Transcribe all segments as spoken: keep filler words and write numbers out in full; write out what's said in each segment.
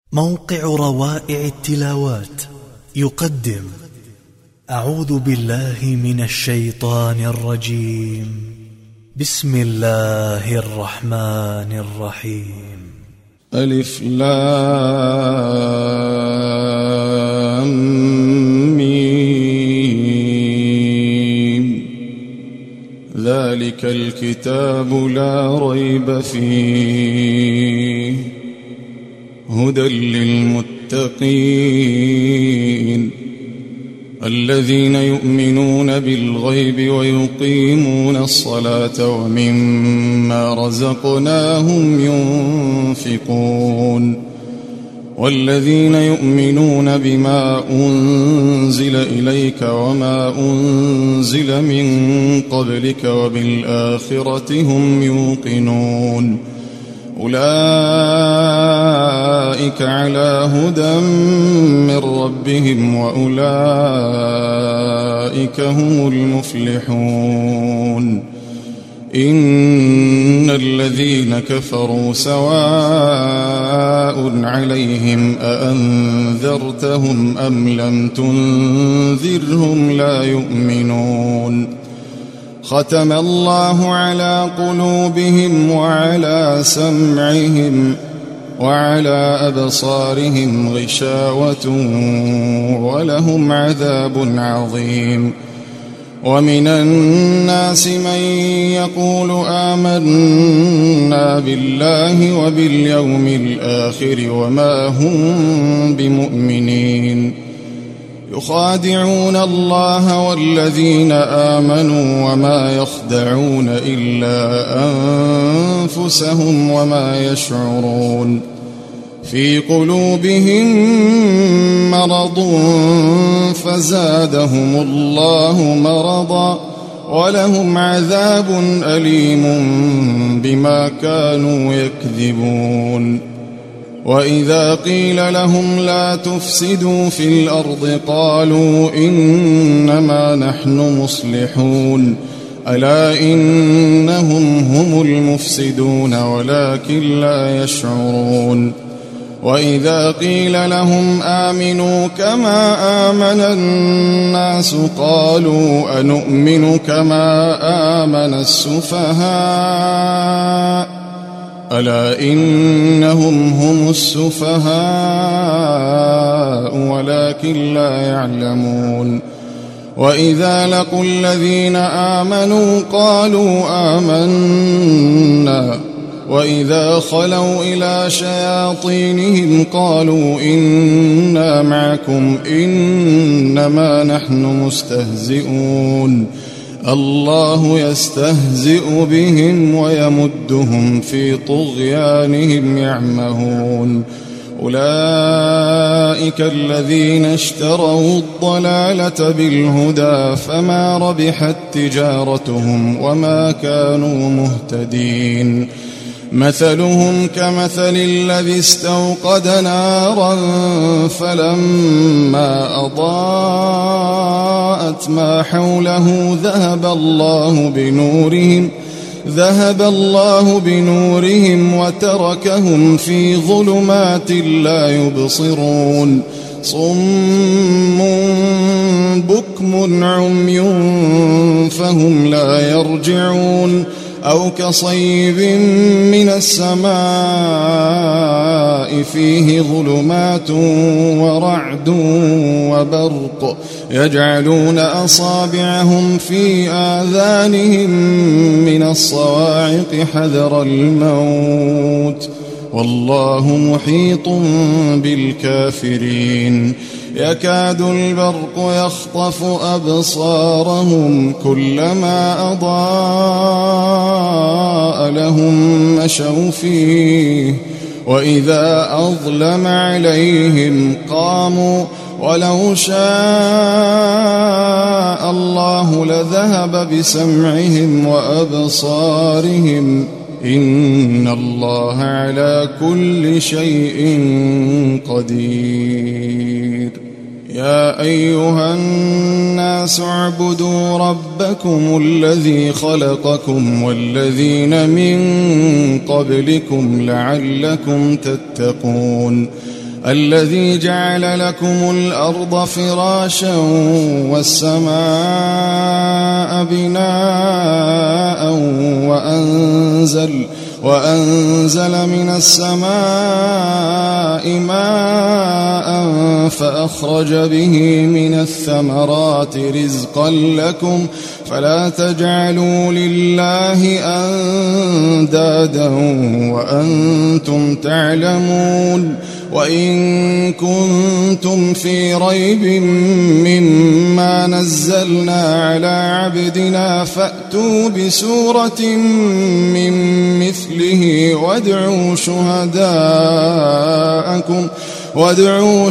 موقع روائع التلاوات يقدم أعوذ بالله من الشيطان الرجيم. بسم الله الرحمن الرحيم. ألف لام ميم. ذلك الكتاب لا ريب فيه هدى للمتقين الذين يؤمنون بالغيب ويقيمون الصلاة ومما رزقناهم ينفقون والذين يؤمنون بما أنزل إليك وما أنزل من قبلك وبالآخرة هم يوقنون أولئك على هدى من ربهم وأولئك هم المفلحون. إن الذين كفروا سواء عليهم أأنذرتهم أم لم تنذرهم لا يؤمنون. ختم الله على قلوبهم وعلى سمعهم وعلى أبصارهم غشاوة ولهم عذاب عظيم. ومن الناس من يقول آمنا بالله وباليوم الآخر وما هم بمؤمنين يخادعون الله والذين آمنوا وما يخدعون إلا أنفسهم وما يشعرون. في قلوبهم مرض فزادهم الله مرضا ولهم عذاب أليم بما كانوا يكذبون. وإذا قيل لهم لا تفسدوا في الأرض قالوا إنما نحن مصلحون ألا إنهم هم المفسدون ولكن لا يشعرون. وإذا قيل لهم آمنوا كما آمن الناس قالوا أنؤمن كما آمن السفهاء ألا إنهم هم السفهاء ولكن لا يعلمون. وإذا لقوا الذين آمنوا قالوا آمنا وإذا خلوا إلى شياطينهم قالوا إنا معكم إنما نحن مستهزئون الله يستهزئ بهم ويمدهم في طغيانهم يعمهون. أولئك الذين اشتروا الضلالة بالهدى فما ربحت تجارتهم وما كانوا مهتدين. مثلهم كمثل الذي استوقد نارا فلما أضاءت ما حوله ذهب الله بنورهم ذهب الله بنورهم وتركهم في ظلمات لا يبصرون. صم بكم عمي فهم لا يرجعون. أو كصيب من السماء فيه ظلمات ورعد وبرق يجعلون أصابعهم في آذانهم من الصواعق حذر الموت والله محيط بالكافرين. يكاد البرق يخطف أبصارهم كلما أضاء لهم مشوا فيه وإذا أظلم عليهم قاموا ولو شاء الله لذهب بسمعهم وأبصارهم إن الله على كل شيء قدير. يا أيها الناس اعبدوا ربكم الذي خلقكم والذين من قبلكم لعلكم تتقون الذي جعل لكم الأرض فراشا والسماء بناء وأنزل, وأنزل من السماء ماء فأخرج به من الثمرات رزقا لكم فلا تجعلوا لله أندادا وأنتم تعلمون. وإن كنتم في ريب مما نزلنا على عبدنا فأتوا بسورة من مثله وادعوا شهداءكم وادعوا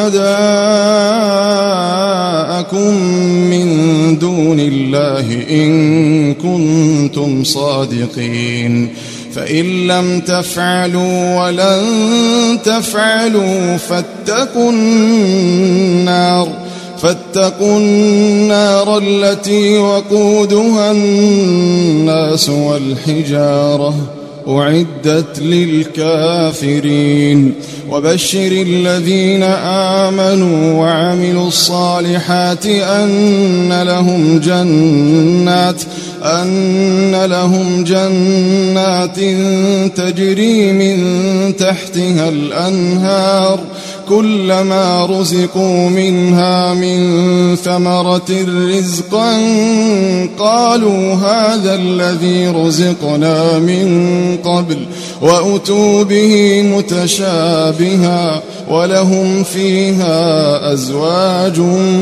شهداءكم من دون الله إن كنتم صادقين. فإن لم تفعلوا ولن تفعلوا فاتقوا النار فاتقوا النار التي وقودها الناس والحجارة أعدت للكافرين. وبشر الذين آمنوا وعملوا الصالحات أن لهم جنات أن لهم جنات تجري من تحتها الأنهار كلما رزقوا منها من ثمرة رزقا قالوا هذا الذي رزقنا من قبل وأتوا به متشابها ولهم فيها أزواج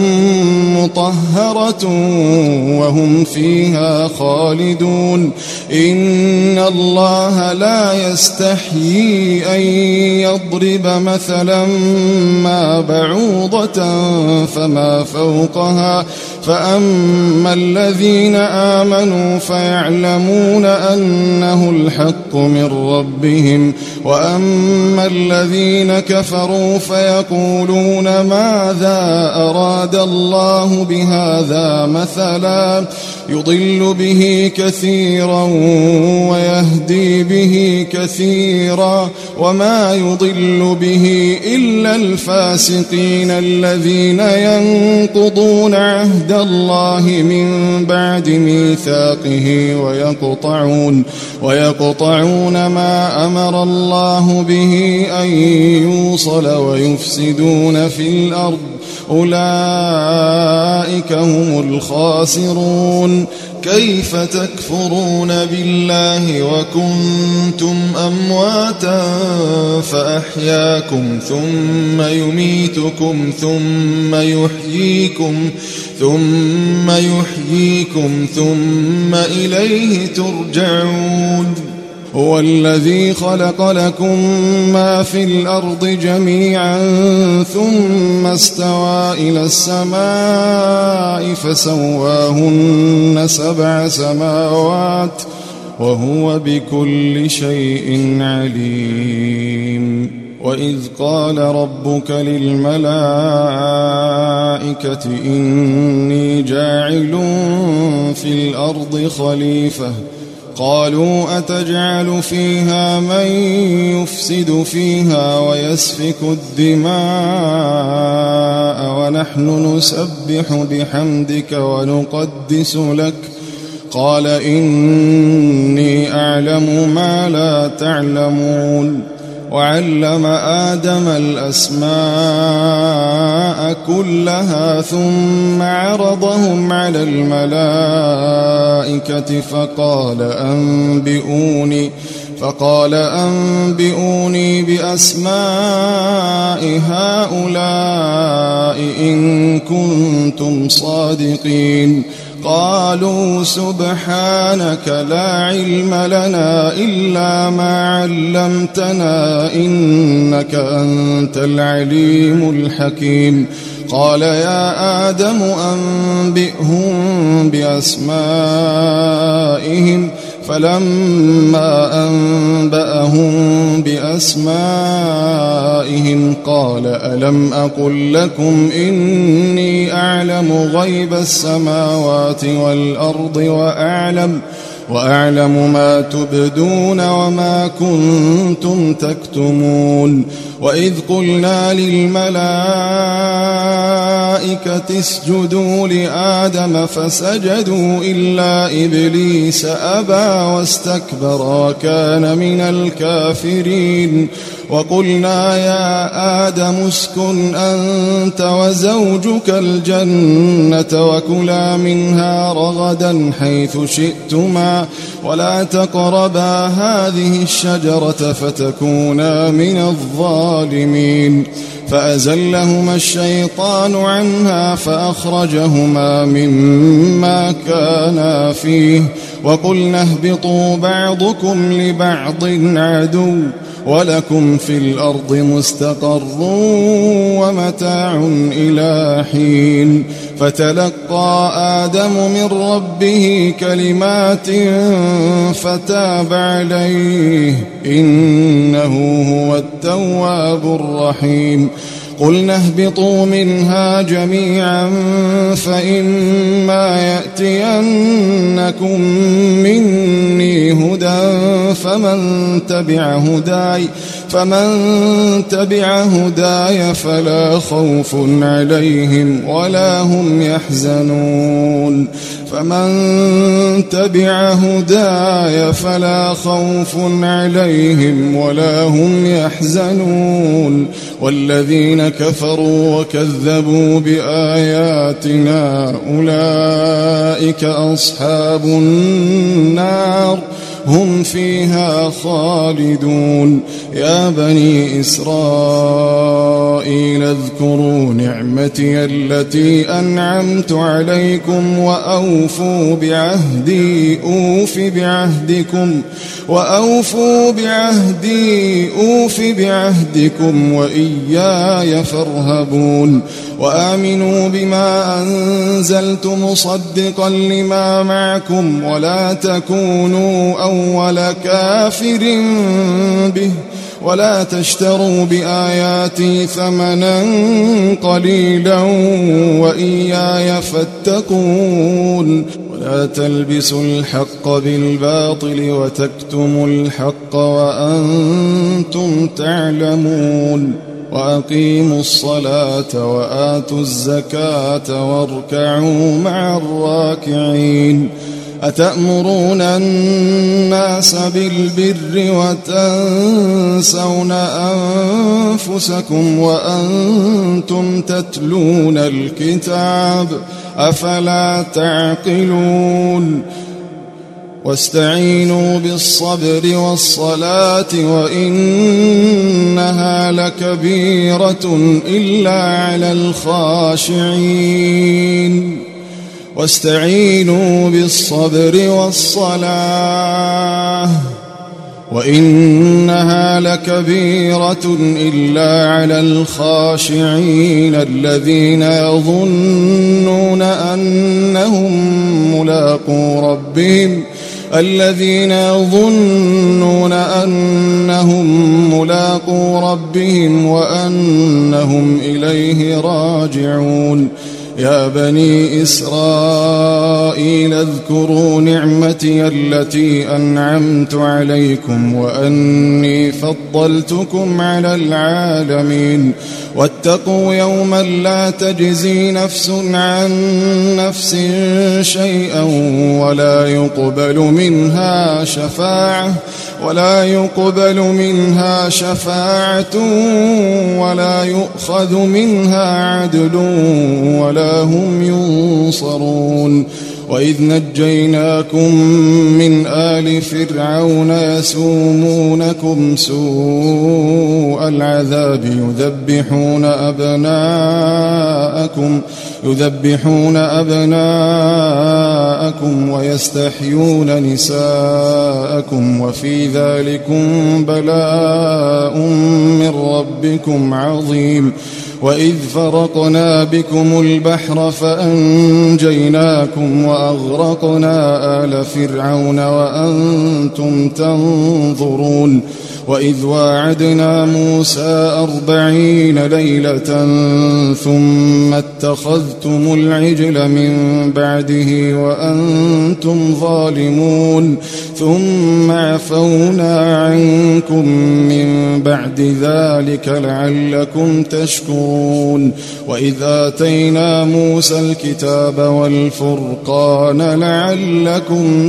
مطهرة وهم فيها خالدون. إن الله لا يستحيي أن يضرب مثلا ما بعوضة فما فوقها فأما الذين آمنوا فيعلمون أنه الحق من ربهم وأما الذين كفروا فيقولون ماذا أراد الله بهذا مثلا يضل به كثيرا ويهدي به كثيرا وما يضل به إلا الفاسقين الذين ينقضون عهد الله من بعد ميثاقه ويقطعون, ويقطعون ما أمر الله به أن يوصل ويفسدون في الأرض أولئك هم الخاسرون. كيف تكفرون بالله وكنتم أمواتا فأحياكم ثم يميتكم ثم يحييكم ثم يحييكم ثم إليه ترجعون. هو الذي خلق لكم ما في الأرض جميعا ثم استوى إلى السماء فسواهن سبع سماوات وهو بكل شيء عليم. وإذ قال ربك للملائكة إني جاعل في الأرض خليفة قالوا أتجعل فيها من يفسد فيها ويسفك الدماء ونحن نسبح بحمدك ونقدس لك قال إني أعلم ما لا تعلمون. وعلم آدم الأسماء كلها ثم عرضهم على الملائكة فقال أنبئوني فقال أنبئوني بأسماء هؤلاء إن كنتم صادقين. قالوا سبحانك لا علم لنا إلا ما علمتنا إنك أنت العليم الحكيم. قال يا آدم أنبئهم بأسمائهم فلما أنبأهم بأسمائهم قال ألم أقل لكم إني أعلم غيب السماوات والأرض وأعلم وأعلم ما تبدون وما كنتم تكتمون. وإذ قلنا للملائكة اسجدوا لآدم فسجدوا إلا إبليس أبى واستكبر وكان من الكافرين. وقلنا يا آدم اسكن أنت وزوجك الجنة وكلا منها رغدا حيث شئتما ولا تقربا هذه الشجرة فتكونا من الظالمين. فأزلهما الشيطان عنها فأخرجهما مما كانا فيه وقلنا اهبطوا بعضكم لبعض عدو ولكم في الأرض مستقر ومتاع إلى حين. فتلقى آدم من ربه كلمات فتاب عليه إنه هو التواب الرحيم. قلنا اهبطوا منها جميعا فإما يأتينكم مني هدى فمن تبع هداي فمن تبع هداي فلا خوف عليهم ولا هم يحزنون. فمن تبع هداي فلا خوف عليهم ولا هم يحزنون. والذين كفروا وكذبوا بآياتنا أولئك أصحاب النار هم فيها خالدون. يا بني إسرائيل اذكروا نعمتي التي أنعمت عليكم وأوفوا بعهدي أوف بعهدكم وأوفوا بعهدي أوف بعهدكم وإياي فارهبون. وآمنوا بما أنزلت مصدقا لما معكم ولا تكونوا أول كافر به ولا تشتروا بآياتي ثمنا قليلا وإياي فاتقون. ولا تلبسوا الحق بالباطل وتكتموا الحق وأنتم تعلمون. وأقيموا الصلاة وآتوا الزكاة واركعوا مع الراكعين. أتأمرون الناس بالبر وتنسون أنفسكم وأنتم تتلون الكتاب أفلا تعقلون. واستعينوا بالصبر والصلاة وإنها لكبيرة إلا على الخاشعين. واستعينوا بالصبر والصلاة وإنها لكبيرة إلا على الخاشعين الذين يظنون أنهم ملاقو ربهم الذين يظنون أنهم ملاقو ربهم وأنهم إليه راجعون. يا بني إسرائيل اذكروا نعمتي التي أنعمت عليكم وأني فضلتكم على العالمين. واتقوا يوما لا تجزي نفس عن نفس شيئا ولا يقبل منها شفاعة ولا يقبل منها شفاعة ولا يؤخذ منها عدل ولا هم ينصرون. وإذ نجيناكم من آل فرعون يسومونكم سوء العذاب يذبحون أبناءكم يذبحون أبناءكم ويستحيون نساءكم وفي ذلكم بلاء من ربكم عظيم. وإذ فرقنا بكم البحر فأنجيناكم وأغرقنا آل فرعون وأنتم تنظرون. وإذ واعدنا موسى أربعين ليلة ثم اتخذتم العجل من بعده وأنتم ظالمون ثم عفونا عنكم من بعد ذلك لعلكم تشكرون وإذ آتينا موسى الكتاب والفرقان لعلكم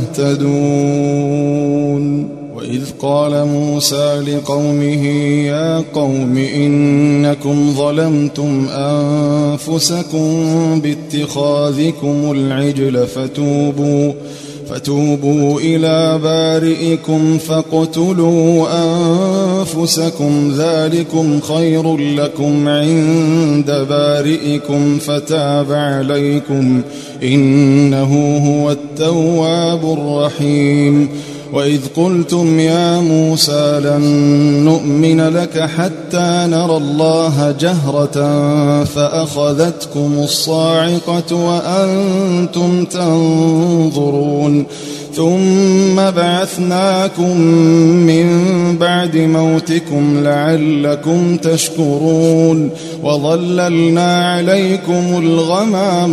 تهتدون وإذ قال موسى لقومه يا قوم إنكم ظلمتم أنفسكم باتخاذكم العجل فتوبوا فتوبوا إلى بارئكم فاقتلوا أنفسكم ذلكم خير لكم عند بارئكم فتاب عليكم إنه هو التواب الرحيم وإذ قلتم يا موسى لن نؤمن لك حتى نرى الله جهرة فأخذتكم الصاعقة وأنتم تنظرون ثم بعثناكم من بعد موتكم لعلكم تشكرون وظللنا عليكم الغمام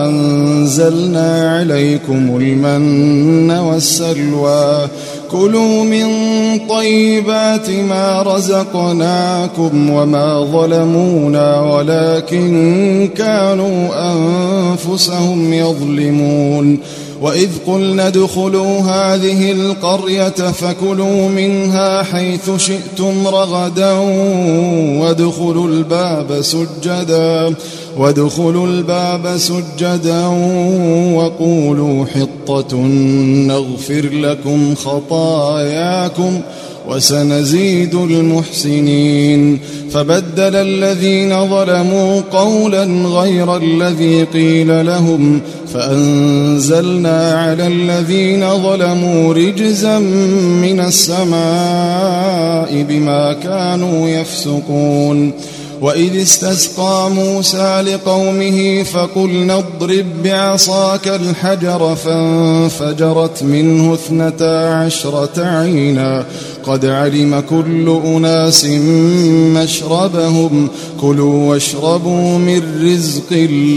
وأنزلنا عليكم المن والسلوى كلوا من طيبات ما رزقناكم وما ظلمونا ولكن كانوا أنفسهم يظلمون وإذ قلنا ادخلوا هذه القرية فكلوا منها حيث شئتم رغدا وادخلوا الباب سجدا وادخلوا الباب سجدا وقولوا حطة نغفر لكم خطاياكم وسنزيد المحسنين فبدل الذين ظلموا قولا غير الذي قيل لهم فأنزلنا على الذين ظلموا رجزا من السماء بما كانوا يفسقون وإذ استسقى موسى لقومه فقلنا اضرب بعصاك الحجر فانفجرت منه اثنتا عشرة عينا قد علم كل أناس مشربهم كلوا واشربوا من رزق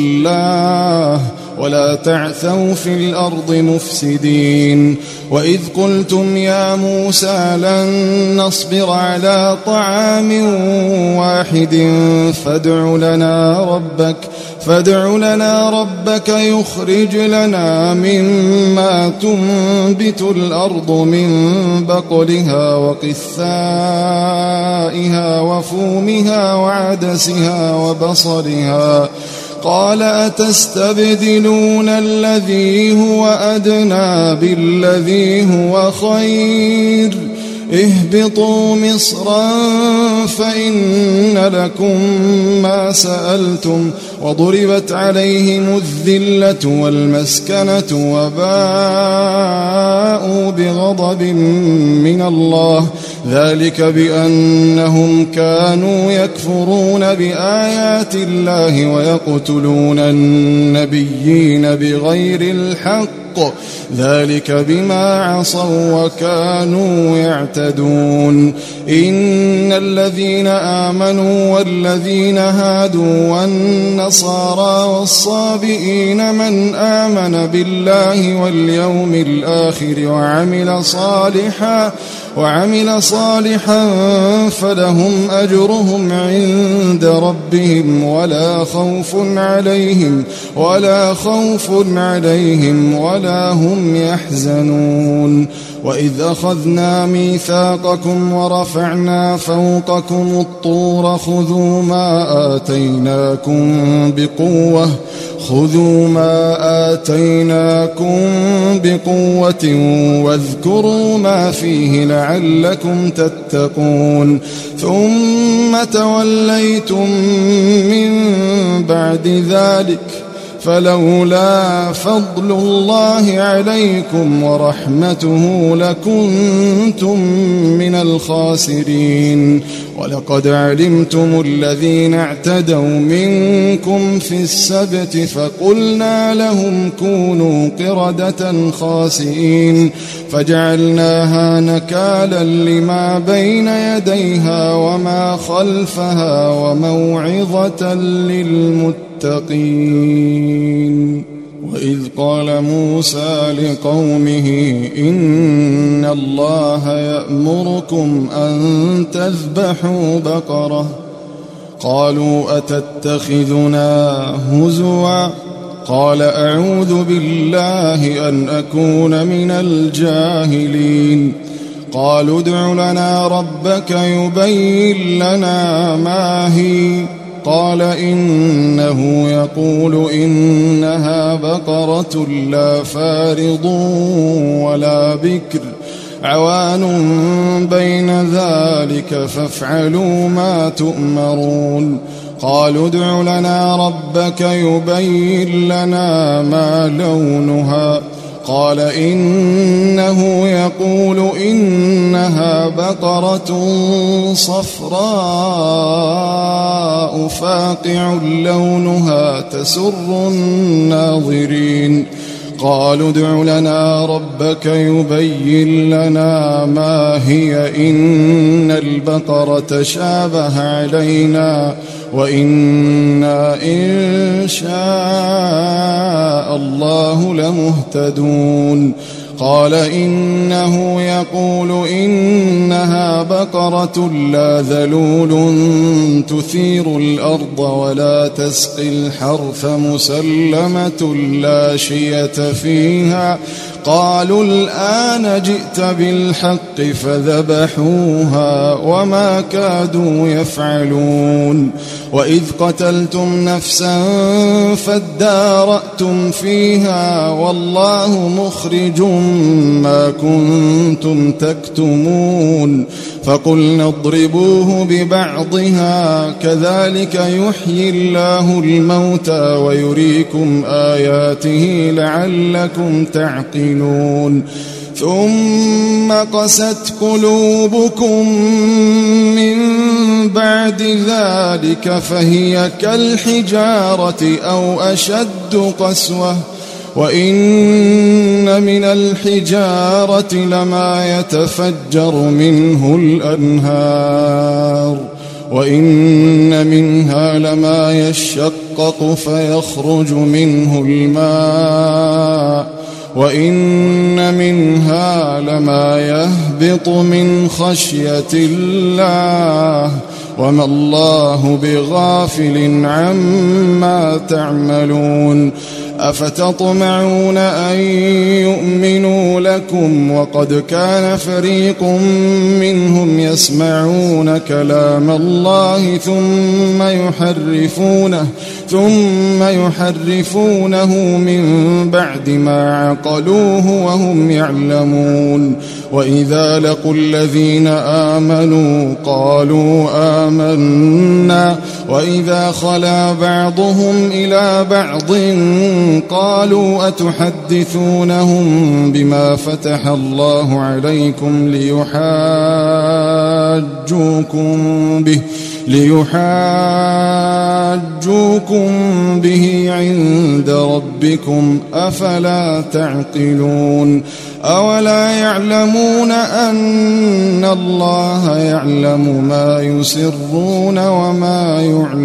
الله ولا تعثوا في الأرض مفسدين وإذ قلتم يا موسى لن نصبر على طعام واحد فادع لنا ربك فادع لنا ربك يخرج لنا مما تنبت الأرض من بقلها وقثائها وفومها وعدسها وبصلها قال أتستبدلون الذي هو أدنى بالذي هو خير اهبطوا مصرا فإن لكم ما سألتم وضربت عليهم الذلة والمسكنة وباءوا بغضب من الله ذلك بأنهم كانوا يكفرون بآيات الله ويقتلون النبيين بغير الحق ذلك بما عصوا وكانوا يعتدون إن الذين آمنوا والذين هادوا والنصارى والصابئين من آمن بالله واليوم الآخر وعمل صالحا وعمل صالحا فلهم أجرهم عند ربهم ولا خوف عليهم ولا خوف عليهم ولا هم يحزنون وإذ أخذنا ميثاقكم ورفعنا فوقكم الطور خذوا ما آتيناكم بقوة خذوا ما آتيناكم بقوة واذكروا ما فيه لعلكم تتقون ثم توليتم من بعد ذلك فلولا فضل الله عليكم ورحمته لكنتم من الخاسرين. ولقد علمتم الذين اعتدوا منكم في السبت فقلنا لهم كونوا قردة خاسئين فجعلناها نكالا لما بين يديها وما خلفها وموعظة للمتقين. وإذ قال موسى لقومه إن الله يأمركم أن تذبحوا بقرة قالوا أتتخذنا هزوا قال أعوذ بالله أن أكون من الجاهلين. قالوا ادع لنا ربك يبين لنا ما هي قال إنه يقول إنها بقرة لا فارض ولا بكر عوان بين ذلك فافعلوا ما تؤمرون. قالوا ادع لنا ربك يبين لنا ما لونها قال إنه يقول إنها بقرة صفراء فاقع لونها تسر الناظرين. قالوا ادع لنا ربك يبين لنا ما هي إن البقرة شابه علينا وإنا إن شاء الله لمهتدون. قال إنه يقول إنها بقرة لا ذلول تثير الأرض ولا تسقي الحرث مسلمة لا شية فيها. قالوا الآن جئت بالحق فذبحوها وما كادوا يفعلون. وإذ قتلتم نفسا فادارأتم فيها والله مخرج ما كنتم تكتمون. فقلنا اضربوه ببعضها كذلك يحيي الله الموتى ويريكم آياته لعلكم تعقلون. ثم قست قلوبكم من بعد ذلك فهي كالحجارة أو أشد قسوة وإن من الحجارة لما يتفجر منه الأنهار وإن منها لما يشقق فيخرج منه الماء وإن منها لما يهبط من خشية الله وما الله بغافل عما تعملون. أفتطمعون أن يؤمنوا لكم وقد كان فريق منهم يسمعون كلام الله ثم يحرفونه ثم يحرفونه من بعد ما عقلوه وهم يعلمون. وإذا لقوا الذين آمنوا قالوا آمنا وإذا خلا بعضهم إلى بعض قالوا أتحدثونهم بما فتح الله عليكم ليحاجوكم به ليحاجوكم به عند ربكم أفلا تعقلون. أولا يعلمون أن الله يعلم ما يسرون وما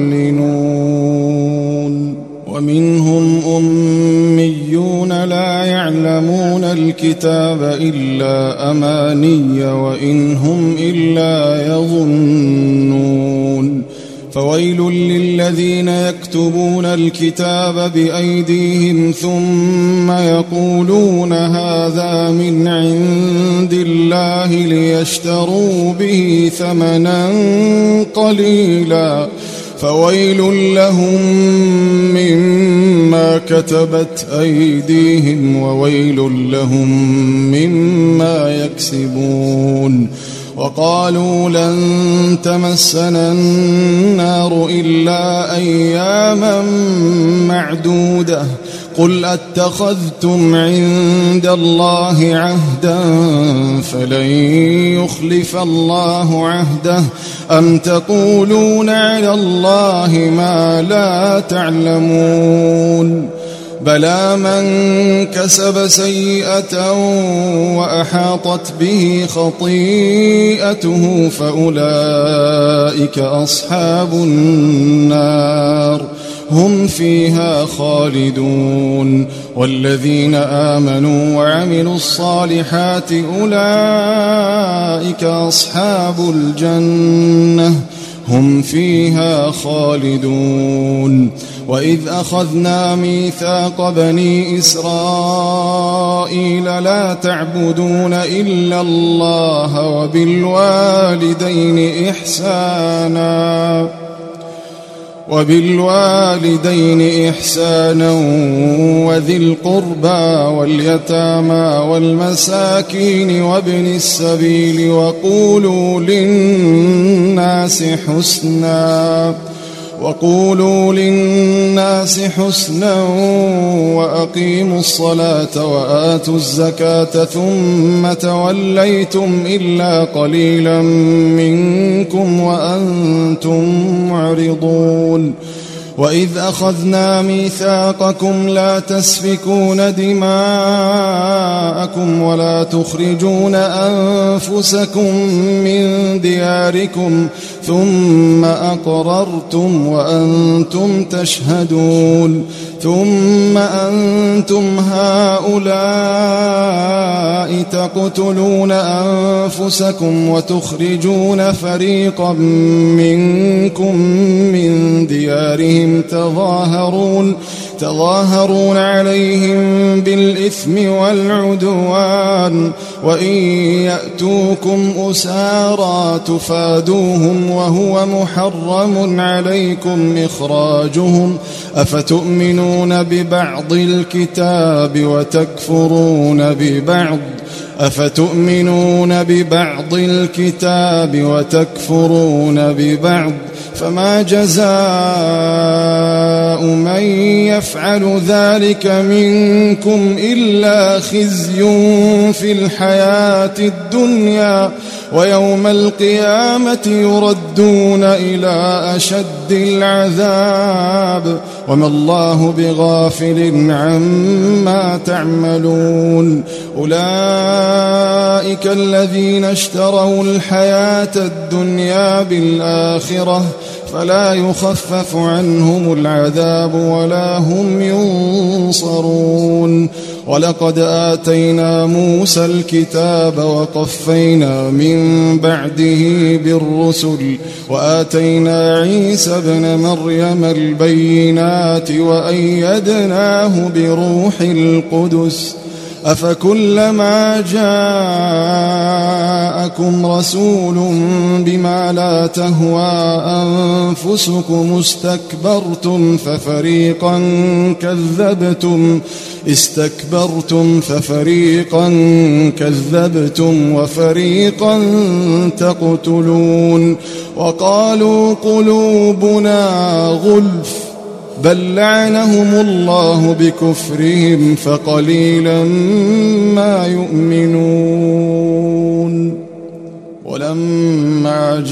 يعلنون. ومنهم أميون لا يعلمون الكتاب إلا أماني وإن هم إلا يظنون. فويل للذين يكتبون الكتاب بأيديهم ثم يقولون هذا من عند الله ليشتروا به ثمنا قليلا فويل لهم مما كتبت أيديهم وويل لهم مما يكسبون. وقالوا لن تمسنا النار إلا أياما معدودة قل أتخذتم عند الله عهدا فلن يخلف الله عهده أم تقولون على الله ما لا تعلمون بلى من كسب سيئة وأحاطت به خطيئته فأولئك أصحاب النار هم فيها خالدون والذين آمنوا وعملوا الصالحات أولئك أصحاب الجنة هم فيها خالدون وإذ أخذنا ميثاق بني إسرائيل لا تعبدون إلا الله وبالوالدين إحسانا وبالوالدين إحسانا وذي القربى واليتامى والمساكين وابن السبيل وقولوا للناس حسنا وقولوا للناس حسنا وأقيموا الصلاة وآتوا الزكاة ثم توليتم إلا قليلا منكم وأنتم معرضون وإذ أخذنا ميثاقكم لا تسفكون دماءكم ولا تخرجون أنفسكم من دياركم ثم أقررتم وأنتم تشهدون ثم أنتم هؤلاء تقتلون أنفسكم وتخرجون فريقا منكم من ديارهم تظاهرون تظاهرون عليهم بالإثم والعدوان وإن يأتوكم أسارى تفادوهم وهو محرم عليكم إخراجهم أفتؤمنون ببعض الكتاب وتكفرون ببعض أفتؤمنون ببعض الكتاب وتكفرون ببعض فما جزاء من يفعل ذلك منكم إلا خزي في الحياة الدنيا ويوم القيامة يردون إلى أشد العذاب وما الله بغافل عما تعملون أولئك الذين اشتروا الحياة الدنيا بالآخرة فلا يخفف عنهم العذاب ولا هم ينصرون ولقد آتينا موسى الكتاب وقفينا من بعده بالرسل وآتينا عيسى ابن مريم البينات وأيدناه بروح القدس أفكلما جاءكم رسول بما لا تهوى أنفسكم استكبرتم ففريقا كذبتم استكبرتم ففريقا كذبتم وفريقا تقتلون وقالوا قلوبنا غلف بل لعنهم الله بكفرهم فقليلا ما يؤمنون ولما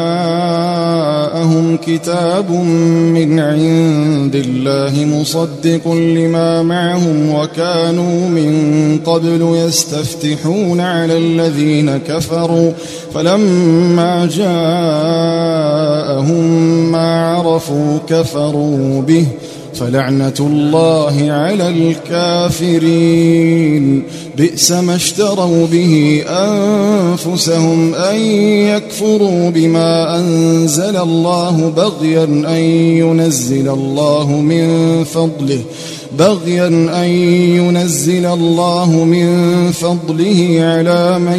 جاءهم كتاب من عند الله مصدق لما معهم وكانوا من قبل يستفتحون على الذين كفروا فلما جاءهم ما عرفوا كفروا به فلعنة الله على الكافرين بئس ما اشتروا به أنفسهم أن يكفروا بما أنزل الله بغيا أن ينزل الله من فضله بغيا أن ينزل الله من فضله على من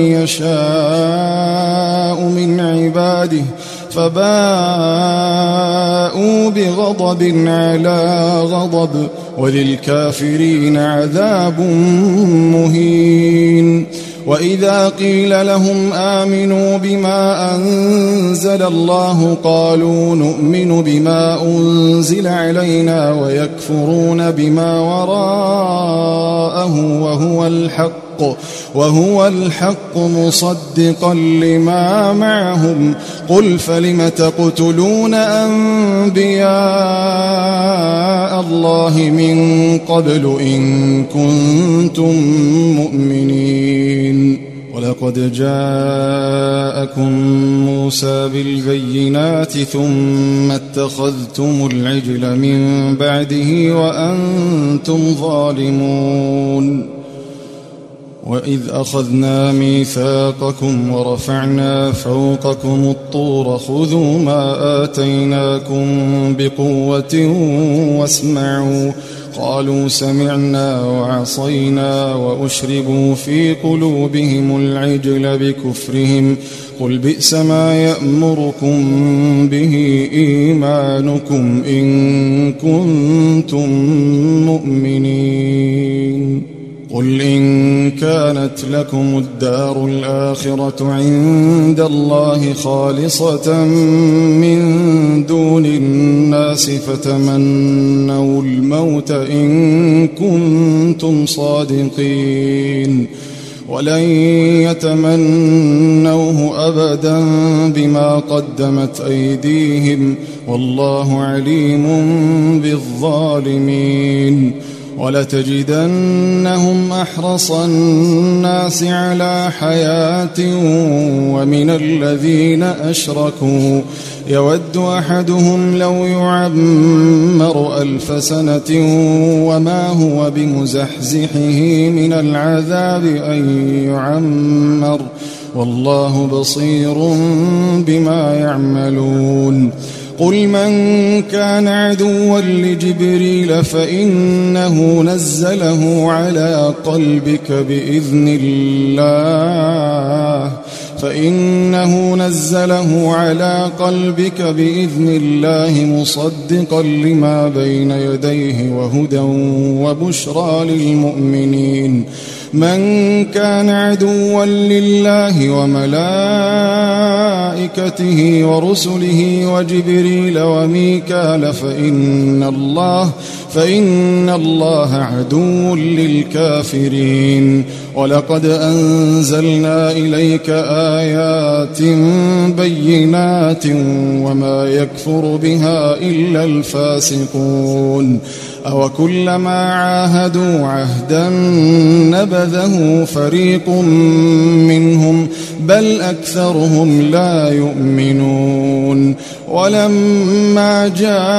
يشاء من عباده فباءوا بغضب على غضب وللكافرين عذاب مهين وإذا قيل لهم آمنوا بما أنزل الله قالوا نؤمن بما أنزل علينا ويكفرون بما وراءه وهو الحق وهو الحق مصدقا لما معهم قل فلم تقتلون أنبياء الله من قبل إن كنتم مؤمنين ولقد جاءكم موسى بالبينات ثم اتخذتم العجل من بعده وأنتم ظالمون وإذ أخذنا ميثاقكم ورفعنا فوقكم الطور خذوا ما آتيناكم بقوة واسمعوا قالوا سمعنا وعصينا وأشربوا في قلوبهم العجل بكفرهم قل بئس ما يأمركم به إيمانكم إن كنتم مؤمنين قل إن كانت لكم الدار الآخرة عند الله خالصة من دون الناس فتمنوا الموت إن كنتم صادقين ولن يتمنوه أبدا بما قدمت أيديهم والله عليم بالظالمين ولتجدنهم أحرص الناس على حياة ومن الذين أشركوا يود أحدهم لو يعمر ألف سنة وما هو بمزحزحه من العذاب أن يعمر والله بصير بما يعملون قل من كان عدوا لجبريل فإنه نزله على قلبك بإذن الله فإنه نزله على قلبك بإذن الله مصدقا لما بين يديه وهدى وبشرى للمؤمنين من كان عدوا لله وملائكته ورسله وجبريل وميكال فإن الله فإن الله عدو للكافرين ولقد أنزلنا إليك آيات بينات وما يكفر بها إلا الفاسقون أو كلما عاهدوا عهدا نبذه فريق منهم بل أكثرهم لا يؤمنون ولما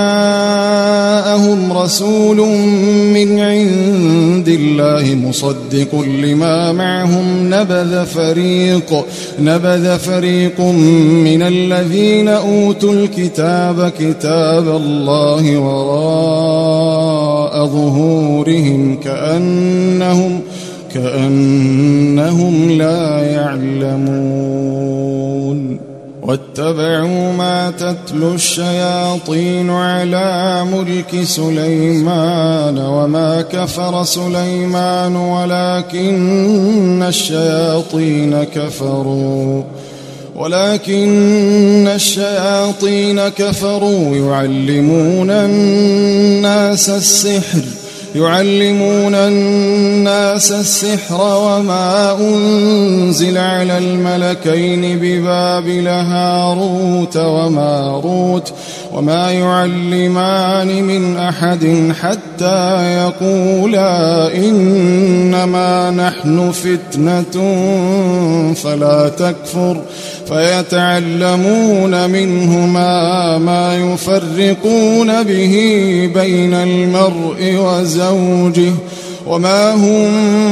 جاءهم رسول من عند الله مصدق لما معهم نبذ فريق نبذ فريق من الذين أوتوا الكتاب كتاب الله وراء ظهورهم كأنهم كأنهم لا يعلمون واتبعوا ما تتلو الشياطين على ملك سليمان وما كفر سليمان ولكن الشياطين كفروا ولكن الشياطين كفروا يعلمون الناس السحر يعلمون الناس السحر وما أنزل على الملكين ببابل هاروت وماروت وما يعلمان من أحد حتى يقولا إنما نحن فتنة فلا تكفر فيتعلمون منهما ما يفرقون به بين المرء وزوجه وما هم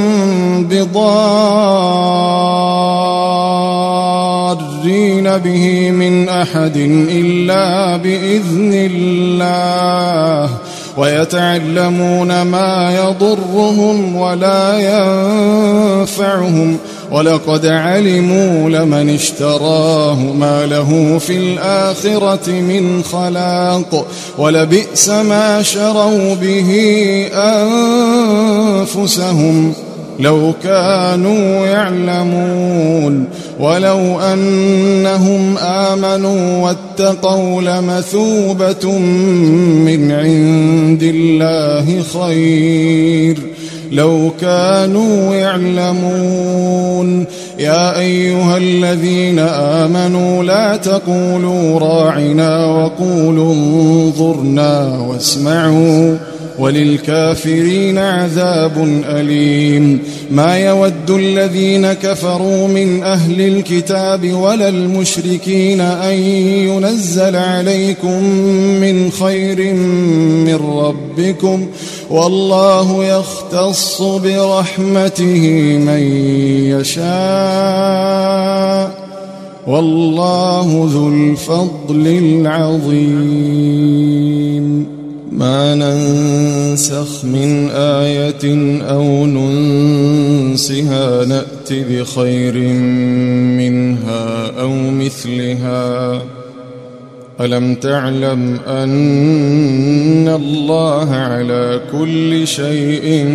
بضارين به من أحد إلا بإذن الله ويتعلمون ما يضرهم ولا ينفعهم ولقد علموا لمن اشتراه ما له في الآخرة من خلاق ولبئس ما شروا به أنفسهم لو كانوا يعلمون ولو أنهم آمنوا واتقوا لمثوبة من عند الله خير لو كانوا يعلمون. يا أيها الذين آمنوا لا تقولوا راعنا وقولوا انظرنا واسمعوا وللكافرين عذاب أليم. ما يود الذين كفروا من أهل الكتاب ولا المشركين أن ينزل عليكم من خير من ربكم والله يختص برحمته من يشاء والله ذو الفضل العظيم. ما ننسخ من آية أو ننسها نأت بخير منها أو مثلها. ألم تعلم أن الله على كل شيء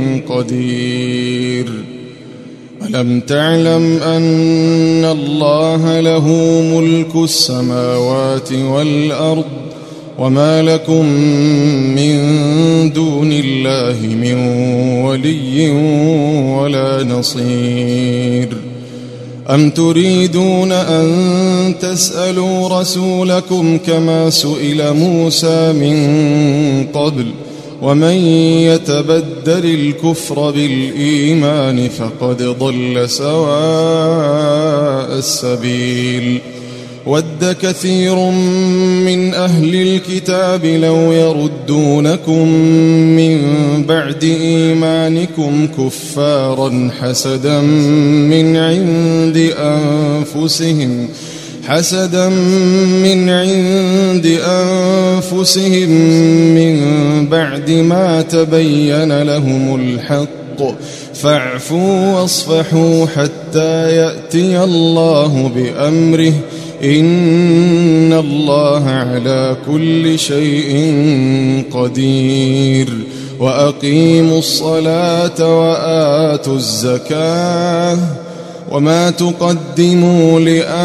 قدير ألم تعلم أن الله له ملك السماوات والأرض وما لكم من دون الله من ولي ولا نصير. أم تريدون أن تسألوا رسولكم كما سئل موسى من قبل ومن يتبدل الكفر بالإيمان فقد ضل سواء السبيل. ود كثير من أهل الكتاب لو يردونكم من بعد إيمانكم كفارا حسدا من عند أنفسهم حسدا من عند أنفسهم من بعد ما تبين لهم الحق فاعفوا واصفحوا حتى يأتي الله بأمره إن الله على كل شيء قدير. وأقيموا الصلاة وآتوا الزكاة وما تقدموا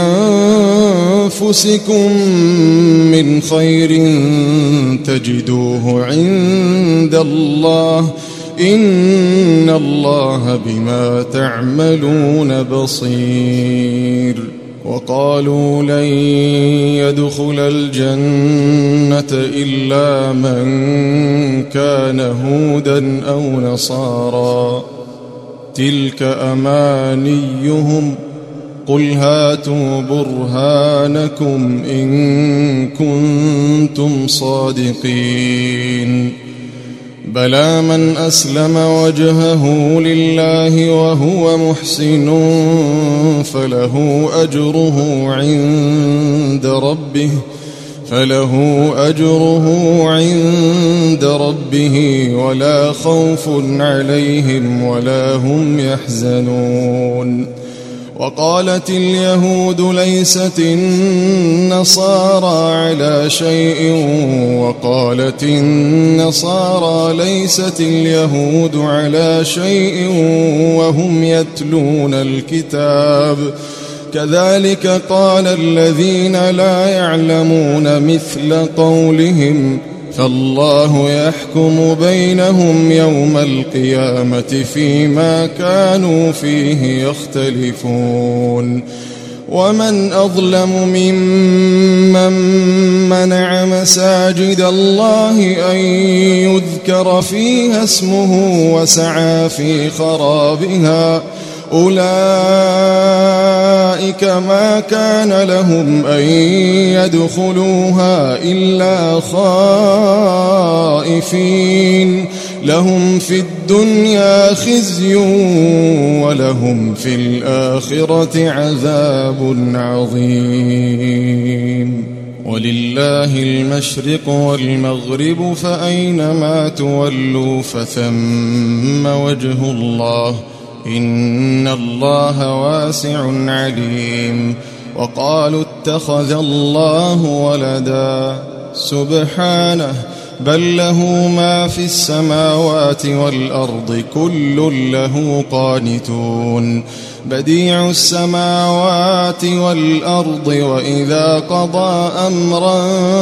لأنفسكم من خير تجدوه عند الله إن الله بما تعملون بصير. وقالوا لن يدخل الجنة إلا من كان هودا أو نصارى تلك أمانيهم قل هاتوا برهانكم إن كنتم صادقين. بلى من أسلم وجهه لله وهو محسن فله أجره عند ربه فله أجره عند ربه ولا خوف عليهم ولا هم يحزنون. وقالت اليهود ليست النصارى على شيء وقالت النصارى ليست اليهود على شيء وهم يتلون الكتاب كذلك قال الذين لا يعلمون مثل قولهم فالله يحكم بينهم يوم القيامة فيما كانوا فيه يختلفون. ومن أظلم ممن منع مساجد الله أن يذكر فيها اسمه وسعى في خرابها أولئك ما كان لهم أن يدخلوها إلا خائفين لهم في الدنيا خزي ولهم في الآخرة عذاب عظيم. ولله المشرق والمغرب فأينما تولوا فثم وجه الله إن الله واسع عليم. وقالوا اتخذ الله ولدا سبحانه بل له ما في السماوات والأرض كل له قانتون بديع السماوات والأرض وإذا قضى أمرا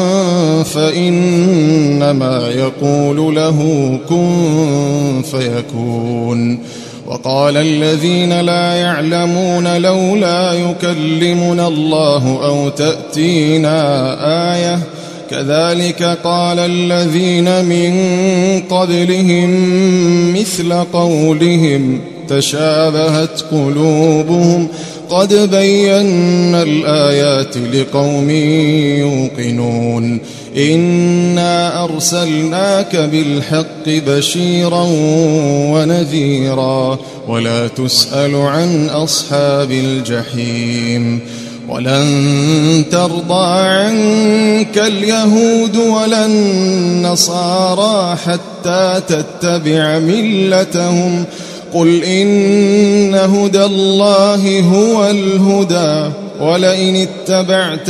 فإنما يقول له كن فيكون وقال الذين لا يعلمون لولا يكلمنا الله أو تأتينا آية كذلك قال الذين من قبلهم مثل قولهم تشابهت قلوبهم قد بينا الآيات لقوم يوقنون إنا أرسلناك بالحق بشيرا ونذيرا ولا تسأل عن أصحاب الجحيم ولن ترضى عنك اليهود ولا النصارى حتى تتبع ملتهم قل إن هدى الله هو الهدى ولئن اتبعت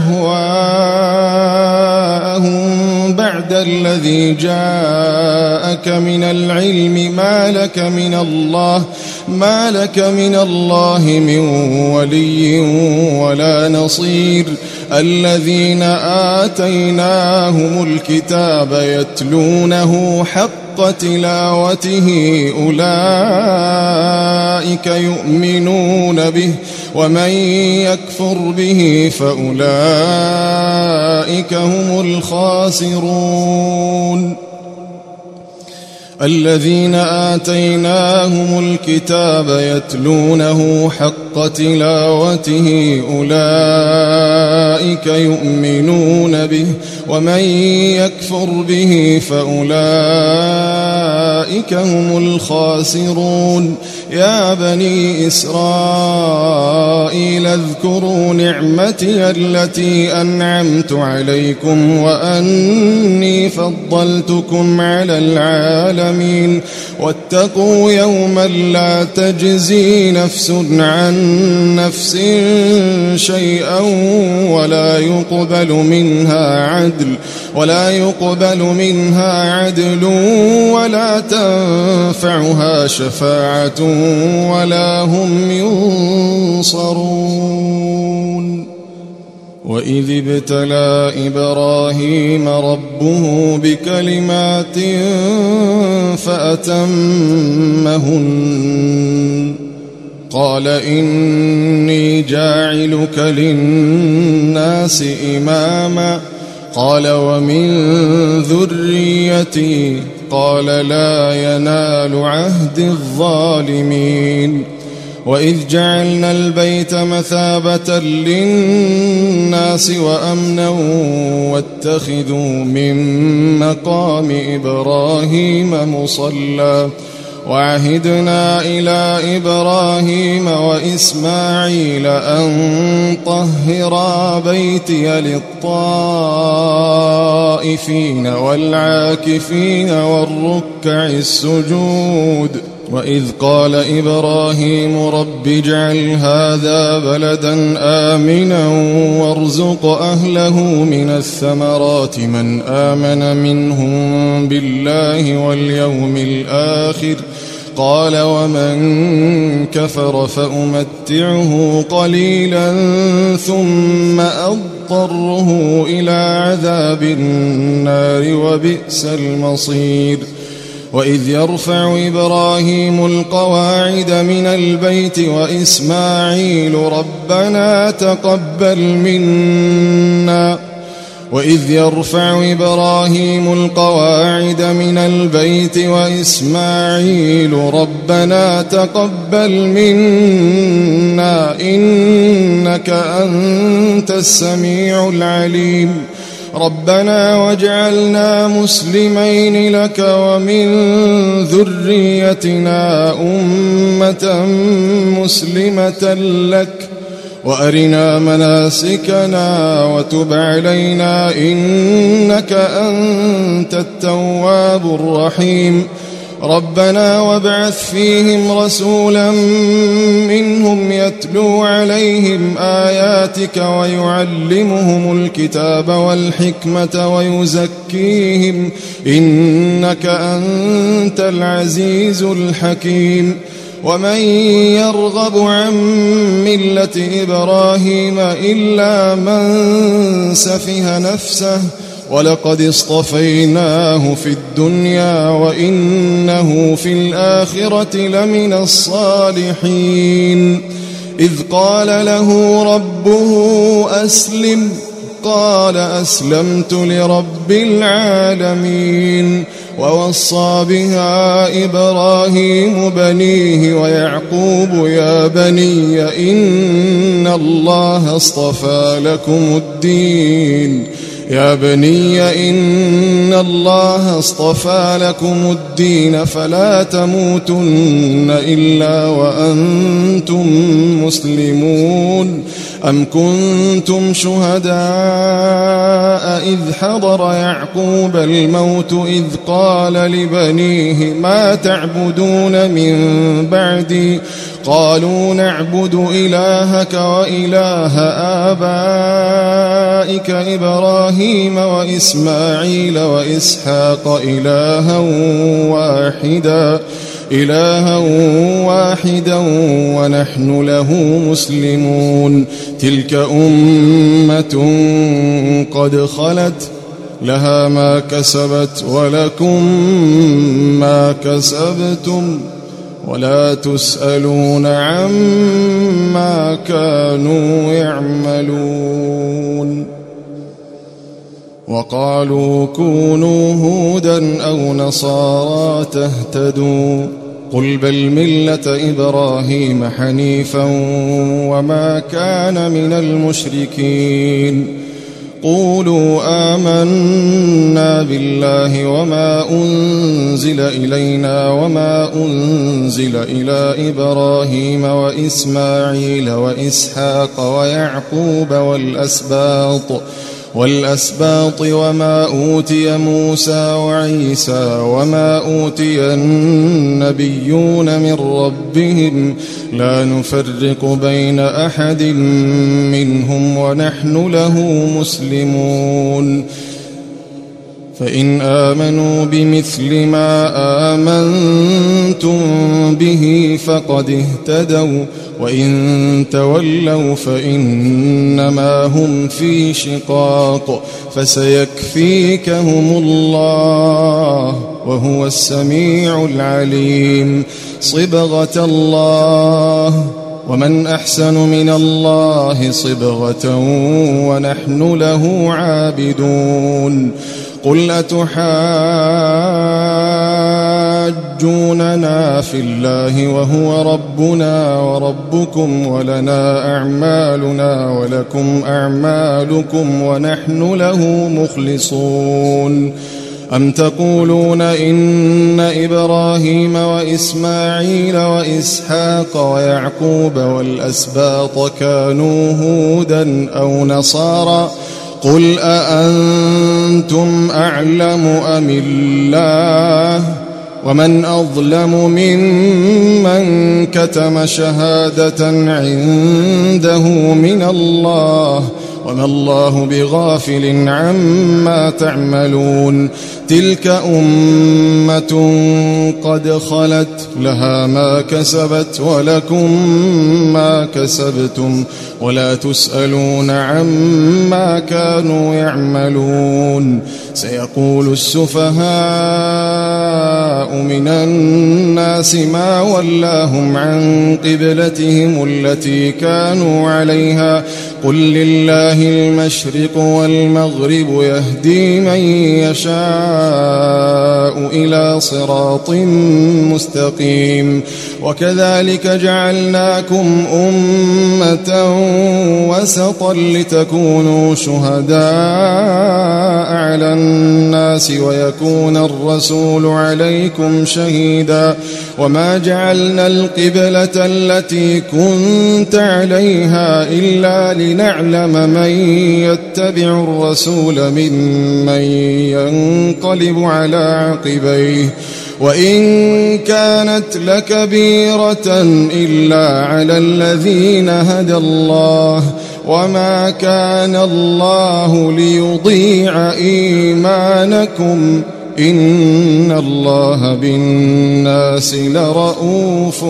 أهواءهم بعد الذي جاءك من العلم ما لك من الله ما لك من الله من ولي ولا نصير الذين آتيناهم الكتاب يتلونه حق تلاوته أولئك يؤمنون به ومن يكفر به فأولئك هم الخاسرون الذين آتيناهم الكتاب يتلونه حق تلاوته أولئك يؤمنون به ومن يكفر به فأولئك هم الخاسرون يا بني إسرائيل اذكروا نعمتي التي أنعمت عليكم وأني فضلتكم على العالمين واتقوا يوما لا تجزي نفس عن نفس شيئا ولا يقبل منها عدل ولا يقبل منها عدل ولا تنفعها شفاعة ولا هم ينصرون وإذ ابتلى إبراهيم ربه بكلمات فأتمهن قال إني جاعلك للناس إماما قال ومن ذريتي قال لا ينال عهد الظالمين وإذ جعلنا البيت مثابة للناس وأمنا واتخذوا من مقام إبراهيم مصلى وعهدنا إلى إبراهيم وإسماعيل أن طهرا بيتي للطائفين والعاكفين والركع السجود وإذ قال إبراهيم رب اجعل هذا بلدا آمنا وارزق أهله من الثمرات من آمن منهم بالله واليوم الآخر قال ومن كفر فأمتعه قليلا ثم أضطره إلى عذاب النار وبئس المصير وإذ يرفع إبراهيم القواعد من البيت وإسماعيل ربنا تقبل منا وإذ يرفع إبراهيم القواعد من البيت وإسماعيل ربنا تقبل منا إنك أنت السميع العليم ربنا واجعلنا مسلمين لك ومن ذريتنا أمة مسلمة لك وأرنا مناسكنا وتب علينا إنك أنت التواب الرحيم ربنا وابعث فيهم رسولا منهم يتلو عليهم آياتك ويعلمهم الكتاب والحكمة ويزكيهم إنك أنت العزيز الحكيم. ومن يرغب عن ملة إبراهيم إلا من سفه نفسه ولقد اصطفيناه في الدنيا وإنه في الآخرة لمن الصالحين. إذ قال له ربه أسلم قال أسلمت لرب العالمين. ووصى بها إبراهيم بنيه ويعقوب يا بني إن الله اصطفى لكم الدين يا بني إن الله اصطفى لكم الدين فلا تموتن إلا وأنتم مسلمون. أم كنتم شهداء إذ حضر يعقوب الموت إذ قال لبنيه ما تعبدون من بعدي قالوا نعبد إلهك وإله آبائك إبراهيم وإسماعيل وإسحاق إلها واحدا إلها واحدا ونحن له مسلمون. تلك أمة قد خلت لها ما كسبت ولكم ما كسبتم ولا تسألون عما كانوا يعملون. وقالوا كونوا هودا أو نصارى تهتدوا قل بل ملة إبراهيم حنيفا وما كان من المشركين. قولوا آمنا بالله وما أنزل إلينا وما أنزل إلى إبراهيم وإسماعيل وإسحاق ويعقوب والأسباط والأسباط وما أوتي موسى وعيسى وما أوتي النبيون من ربهم لا نفرق بين أحد منهم ونحن له مسلمون. فإن آمنوا بمثل ما آمنتم به فقد اهتدوا وإن تولوا فإنما هم في شقاق فسيكفيكهم الله وهو السميع العليم. صبغة الله ومن أحسن من الله صبغة ونحن له عابدون. قل أتحاجوننا في الله وهو ربنا وربكم ولنا أعمالنا ولكم أعمالكم ونحن له مخلصون. أم تقولون إن إبراهيم وإسماعيل وإسحاق ويعقوب والأسباط كانوا هودا أو نصارى قل أأنتم أعلم أم الله ومن أظلم ممن كتم شهادة عنده من الله وما الله بغافل عما تعملون. تلك أمة قد خلت لها ما كسبت ولكم ما كسبتم ولا تسألون عما كانوا يعملون. سيقول السفهاء من الناس ما ولاهم عن قبلتهم التي كانوا عليها قل لله المشرق والمغرب يهدي من يشاء إلى صراط مستقيم. وكذلك جعلناكم أمة وسطا لتكونوا شهداء على الناس ويكون الرسول عليكم شهيدا وما جعلنا القبلة التي كنت عليها إلا لنعلم من يتبع الرسول ممن ينقلب على عقبيه وإن كانت لكبيرة إلا على الذين هدى الله وما كان الله ليضيع إيمانكم إن الله بالناس لرءوف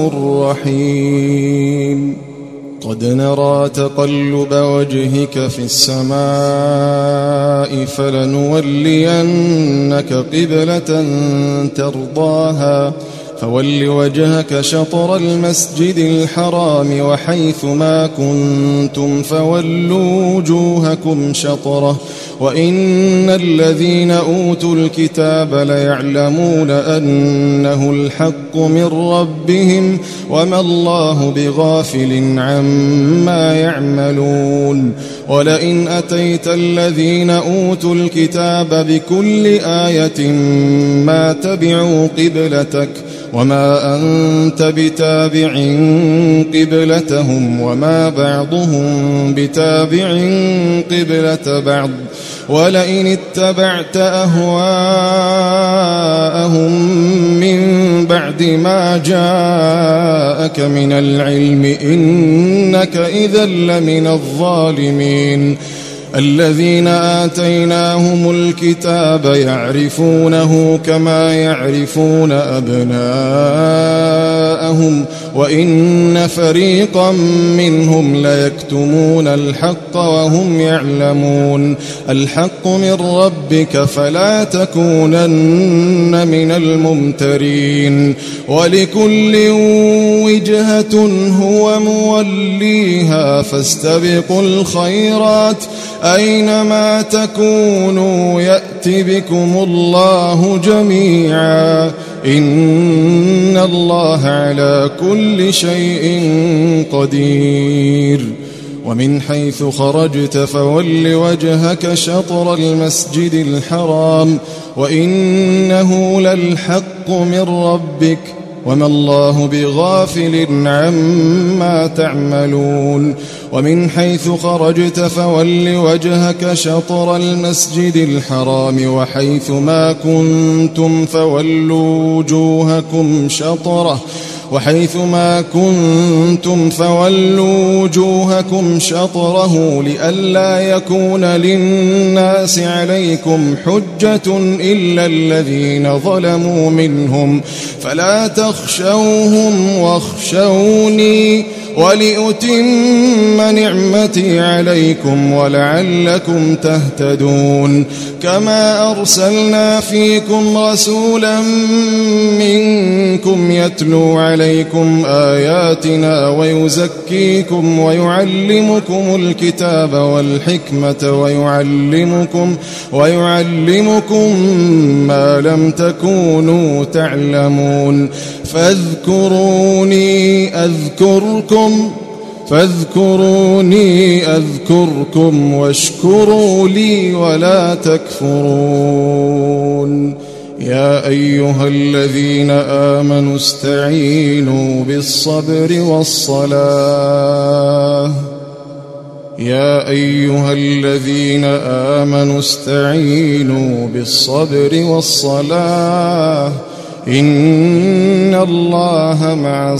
رحيم قد نرى تقلب وجهك في السماء فلنولينك قبلة ترضاها فول وجهك شطر المسجد الحرام وحيث ما كنتم فولوا وجوهكم شطره وإن الذين أوتوا الكتاب ليعلمون أنه الحق من ربهم وما الله بغافل عما يعملون ولئن أتيت الذين أوتوا الكتاب بكل آية ما تبعوا قبلتك وما أنت بتابع قبلتهم وما بعضهم بتابع قبلة بعض ولئن اتبعت أهواءهم من بعد ما جاءك من العلم إنك إذا لمن الظالمين الذين آتيناهم الكتاب يعرفونه كما يعرفون أبناءهم وإن فريقا منهم ليكتمون الحق وهم يعلمون الحق من ربك فلا تكونن من الممترين ولكل وجهة هو موليها فاستبقوا الخيرات أينما تكونوا يأت بكم الله جميعا إن الله على كل شيء قدير ومن حيث خرجت فول وجهك شطر المسجد الحرام وإنه للحق من ربك وما الله بغافل عما تعملون ومن حيث خرجت فول وجهك شطر المسجد الحرام وحيث ما كنتم فولوا وجوهكم شطره وحيث ما كنتم فولوا وجوهكم شطره لئلا يكون للناس عليكم حجة إلا الذين ظلموا منهم فلا تخشوهم واخشوني ولأتم نعمتي عليكم ولعلكم تهتدون كما أرسلنا فيكم رسولا منكم يتلو عليكم آياتنا ويزكيكم ويعلمكم الكتاب والحكمة ويعلمكم ويعلمكم ما لم تكونوا تعلمون فاذكروني أذكركم فاذكروني أذكركم واشكروا لي ولا تكفرون يا أيها الذين آمنوا استعينوا بالصبر والصلاة يا أيها الذين آمنوا استعينوا بالصبر والصلاة إن الله مع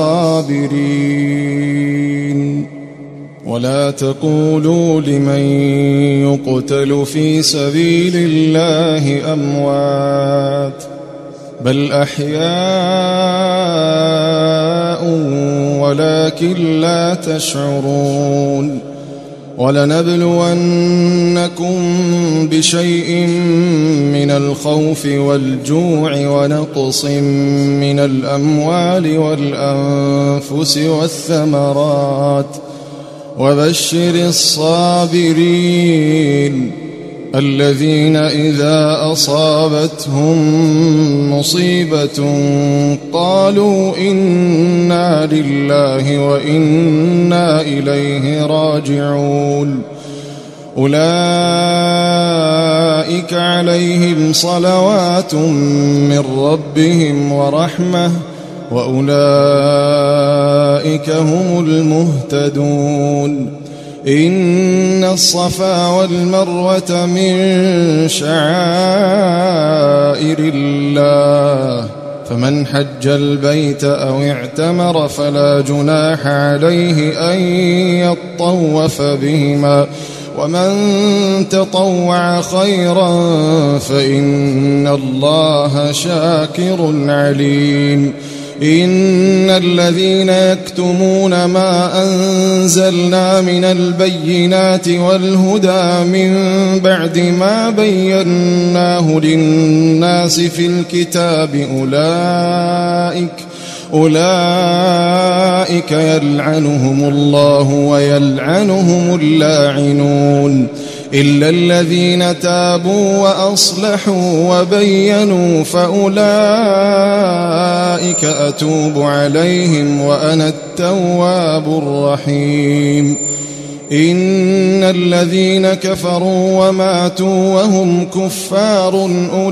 الصابرين ولا تقولوا لمن يقتل في سبيل الله أموات بل أحياء ولكن لا تشعرون ولنبلونكم بشيء من الخوف والجوع ونقص من الأموال والأنفس والثمرات وبشر الصابرين الذين إذا أصابتهم مصيبة قالوا إنا لله وإنا إليه راجعون أولئك عليهم صلوات من ربهم ورحمة وأولئك هم المهتدون إن الصفا والمروة من شعائر الله فمن حج البيت أو اعتمر فلا جناح عليه أن يطوف بهما ومن تطوع خيرا فإن الله شاكر عليم إن الذين يكتمون ما أنزلنا من البينات والهدى من بعد ما بيناه للناس في الكتاب أولئك أولئك يلعنهم الله ويلعنهم اللاعنون إلا الذين تابوا وأصلحوا وبينوا فأولئك أتوب عليهم وأنا التواب الرحيم إن الذين كفروا وماتوا وهم كفار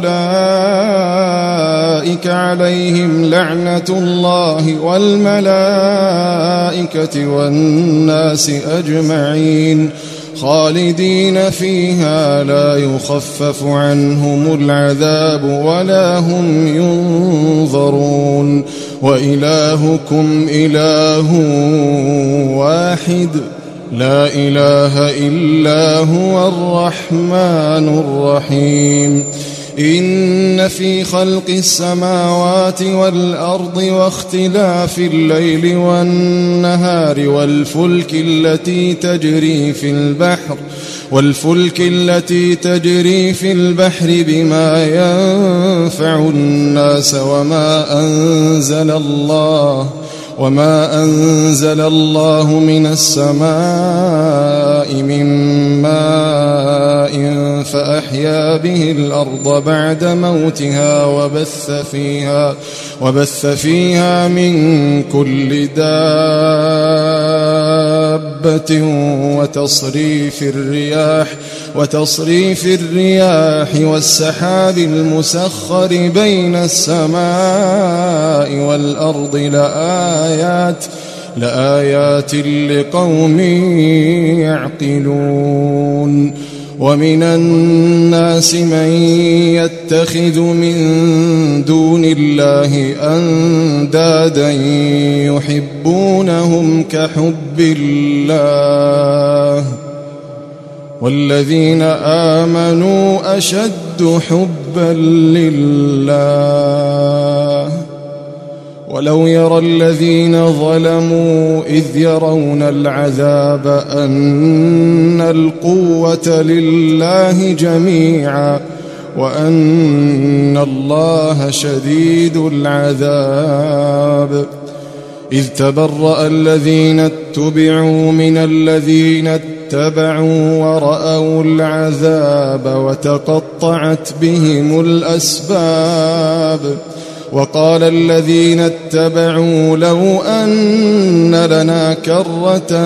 أولئك عليهم لعنة الله والملائكة والناس أجمعين خالدين فيها لا يخفف عنهم العذاب ولا هم ينظرون وإلهكم إله واحد لا إله إلا هو الرحمن الرحيم إن في خلق السماوات والأرض واختلاف الليل والنهار والفلك التي تجري في البحر والفلك التي تجري في البحر بما ينفع الناس وما أنزل الله وما أنزل الله من السماء من ماء فأحيا به الأرض بعد موتها وبث فيها وبث فيها من كل دابة وتصريف الرياح وتصريف الرياح والسحاب المسخر بين السماء والأرض لآيات لآيات لقوم يعقلون ومن الناس من يتخذ من دون الله أندادا يحبونهم كحب الله والذين آمنوا أشد حبا لله ولو يرى الذين ظلموا إذ يرون العذاب أن القوة لله جميعا وأن الله شديد العذاب إذ تبرأ الذين اتبعوا من الذين اتبعوا ورأوا العذاب وتقطعت بهم الأسباب وقال الذين اتبعوا لو أن لنا كرة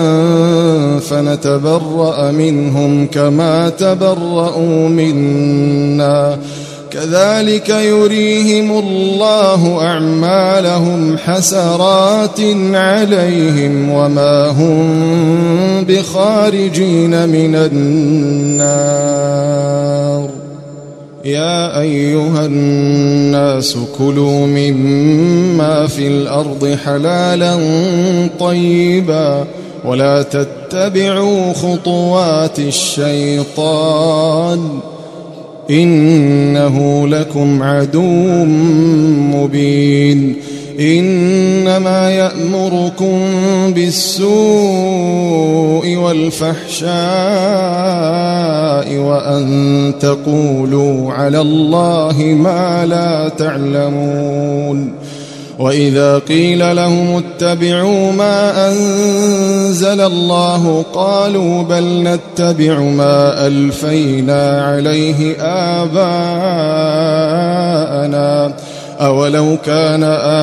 فنتبرأ منهم كما تبرأوا منا كذلك يريهم الله أعمالهم حسرات عليهم وما هم بخارجين من النار يا أيها الناس كلوا مما في الأرض حلالا طيبا ولا تتبعوا خطوات الشيطان إنه لكم عدو مبين إنما يأمركم بالسوء والفحشاء وأن تقولوا على الله ما لا تعلمون وإذا قيل لهم اتبعوا ما أنزل الله قالوا بل نتبع ما ألفينا عليه آباءنا أولو كان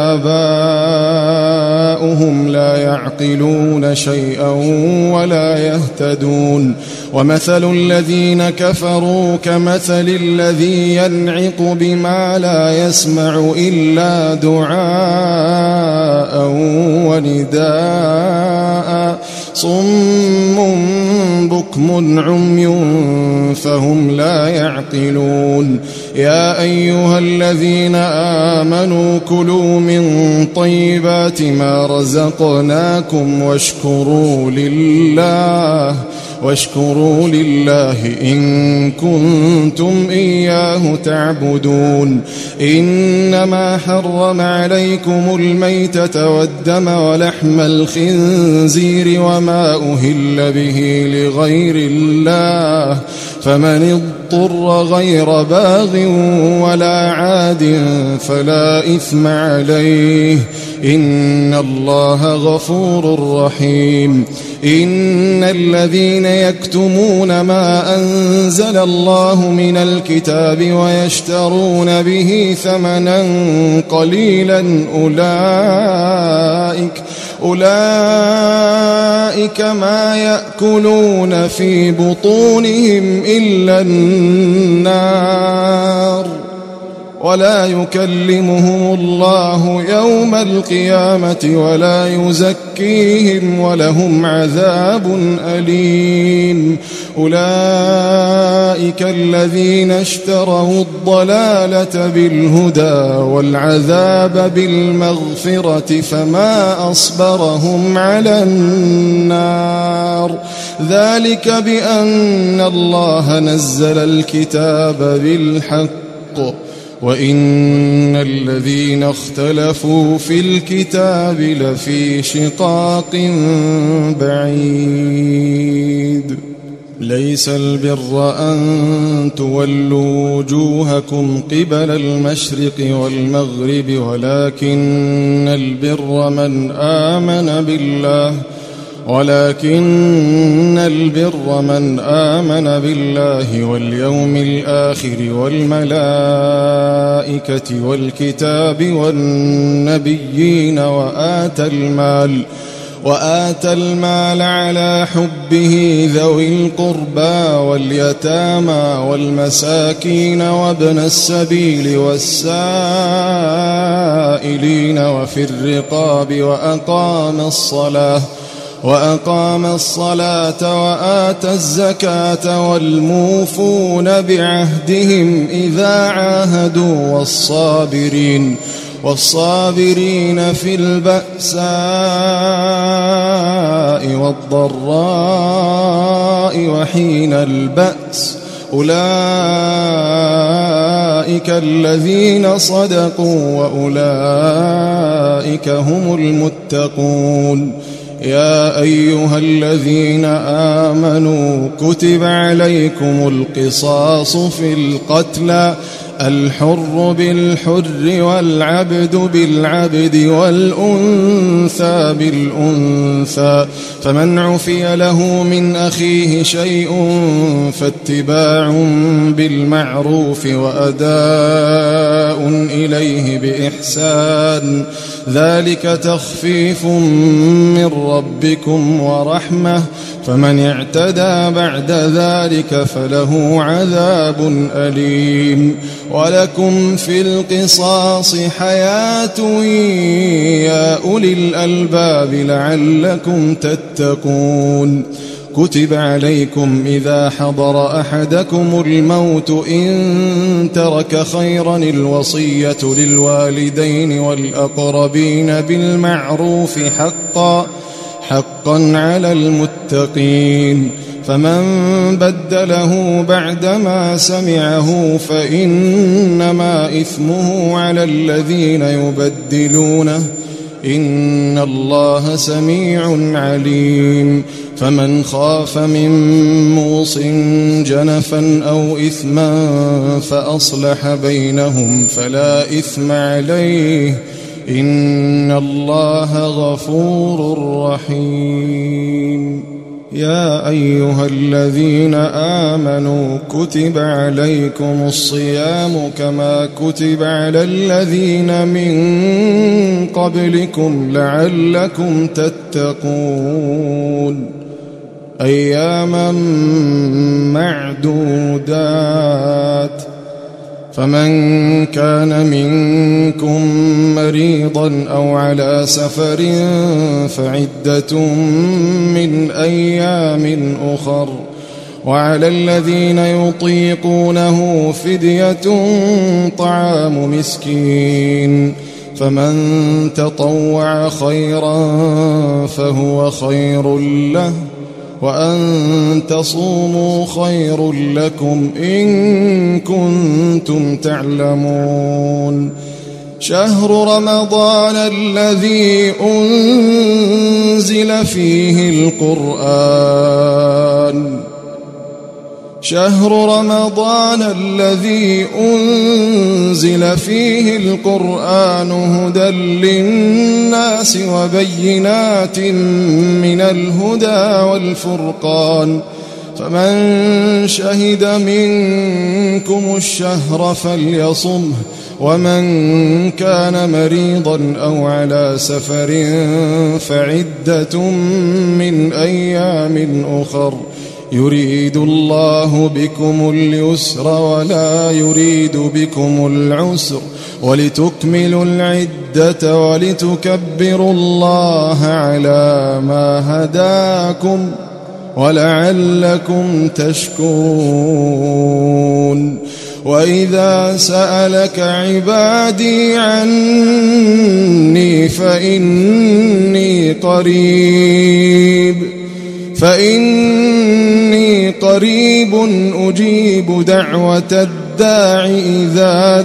آباؤهم لا يعقلون شيئا ولا يهتدون ومثل الذين كفروا كمثل الذي ينعق بما لا يسمع إلا دعاء ونداء صم بكم عمي فهم لا يعقلون يا أيها الذين آمنوا كلوا من طيبات ما رزقناكم واشكروا لله واشكروا لله إن كنتم إياه تعبدون إنما حرم عليكم الميتة والدم ولحم الخنزير وما أهل به لغير الله فمن اضطر غير باغ ولا عاد فلا إثم عليه إن الله غفور رحيم إن الذين يكتمون ما أنزل الله من الكتاب ويشترون به ثمنا قليلا أولئك أولئك ما يأكلون في بطونهم إلا النار ولا يكلمهم الله يوم القيامة ولا يزكيهم ولهم عذاب أليم أولئك الذين اشتروا الضلالة بالهدى والعذاب بالمغفرة فما أصبرهم على النار ذلك بأن الله نزل الكتاب بالحق وإن الذين اختلفوا في الكتاب لفي شقاق بعيد ليس البر أن تولوا وجوهكم قبل المشرق والمغرب ولكن البر من آمن بالله ولكن البر من آمن بالله واليوم الآخر والملائكة والكتاب والنبيين وآتى المال وآتى المال على حبه ذوي القربى واليتامى والمساكين وابن السبيل والسائلين وفي الرقاب وأقام الصلاة وأقام الصلاة وآتى الزكاة والموفون بعهدهم إذا عاهدوا والصابرين والصابرين في البأساء والضراء وحين البأس أولئك الذين صدقوا وأولئك هم المتقون يا أيها الذين آمنوا كتب عليكم القصاص في القتلى الحر بالحر والعبد بالعبد والأنثى بالأنثى فمن عفي له من أخيه شيء فاتباع بالمعروف وأداء إليه بإحسان ذلك تخفيف من ربكم ورحمة فمن اعتدى بعد ذلك فله عذاب أليم ولكم في القصاص حياة يا أولي الألباب لعلكم تتقون كتب عليكم إذا حضر أحدكم الموت إن ترك خيرا الوصية للوالدين والأقربين بالمعروف حقا حقا على المتقين فمن بدله بعدما سمعه فإنما إثمه على الذين يبدلونه إن الله سميع عليم فمن خاف من موص جنفا أو إثما فأصلح بينهم فلا إثم عليه إن الله غفور رحيم يا أيها الذين آمنوا كتب عليكم الصيام كما كتب على الذين من قبلكم لعلكم تتقون أياما معدودات فمن كان منكم مريضا أو على سفر فعدة من أيام أخر، وعلى الذين يطيقونه فدية طعام مسكين، فمن تطوع خيرا فهو خير له، وأن تصوموا خير لكم إن كنتم تعلمون. شهر رمضان الذي أنزل فيه القرآن شهر رمضان الذي أنزل فيه القرآن هدى للناس وبينات من الهدى والفرقان، فمن شهد منكم الشهر فليصمه، ومن كان مريضا أو على سفر فعدة من أيام أخر، يريد الله بكم اليسر ولا يريد بكم العسر، ولتكملوا العدة ولتكبروا الله على ما هداكم ولعلكم تشكرون. وإذا سألك عبادي عني فإني قريب فإني قريب أجيب دعوة الداع إذا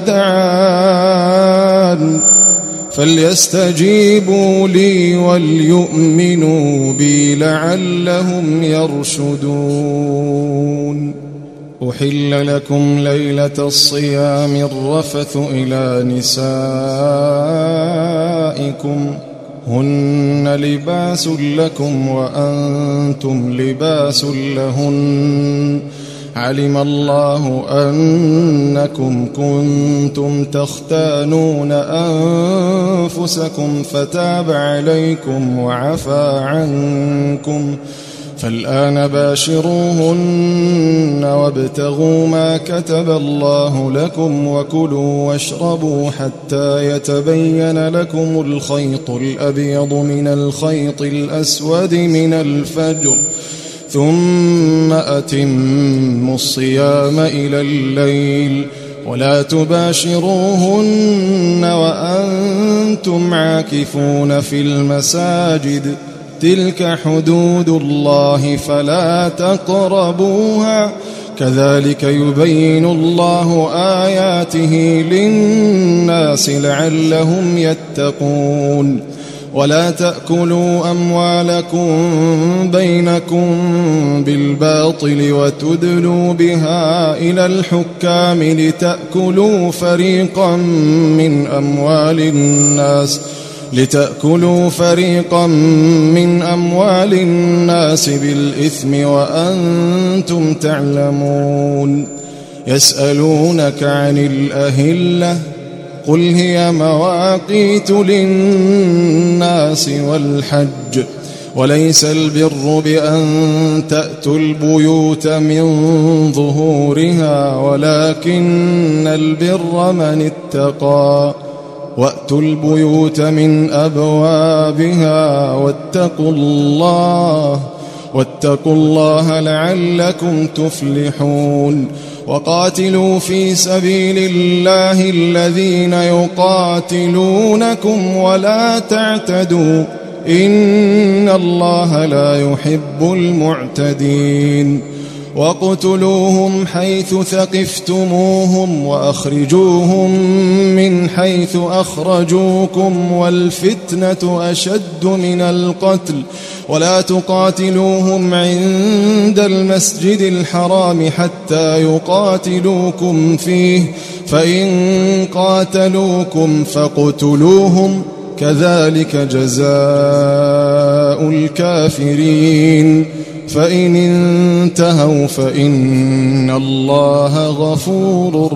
دعان، فليستجيبوا لي وليؤمنوا بي لعلهم يرشدون. أحل لكم ليلة الصيام الرفث إلى نسائكم هن لباس لكم وأنتم لباس لهن، علم الله أنكم كنتم تختانون أنفسكم فتاب عليكم وعفى عنكم، فالآن باشروهن وابتغوا ما كتب الله لكم وكلوا واشربوا حتى يتبين لكم الخيط الأبيض من الخيط الأسود من الفجر، ثم أتموا الصيام إلى الليل، ولا تباشروهن وأنتم عاكفون في المساجد، تلك حدود الله فلا تقربوها، كذلك يبين الله آياته للناس لعلهم يتقون. ولا تأكلوا أموالكم بينكم بالباطل وتدلوا بها إلى الحكام لتأكلوا فريقا من أموال الناس لتأكلوا فريقا من أموال الناس بالإثم وأنتم تعلمون. يسألونك عن الأهلة قل هي مواقيت للناس والحج، وليس البر بأن تأتوا البيوت من ظهورها ولكن البر من اتقى، وأتوا البيوت من أبوابها واتقوا الله واتقوا الله لعلكم تفلحون. وقاتلوا في سبيل الله الذين يقاتلونكم ولا تعتدوا إن الله لا يحب المعتدين. واقتلوهم حيث ثقفتموهم وأخرجوهم من حيث أخرجوكم والفتنة أشد من القتل، ولا تقاتلوهم عند المسجد الحرام حتى يقاتلوكم فيه، فإن قاتلوكم فاقتلوهم، كذلك جزاء الكافرين. فإن انتهوا فإن الله غفور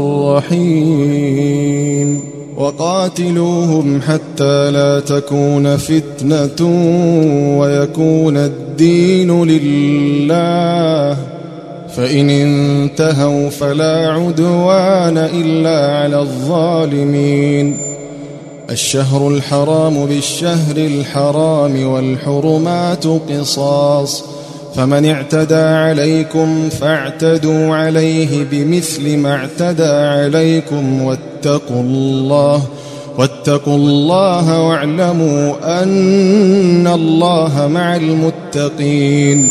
رحيم. وقاتلوهم حتى لا تكون فتنة ويكون الدين لله، فإن انتهوا فلا عدوان إلا على الظالمين. الشهر الحرام بالشهر الحرام والحرمات قصاص، فمن اعتدى عليكم فاعتدوا عليه بمثل ما اعتدى عليكم واتقوا الله واتقوا الله واعلموا أن الله مع المتقين.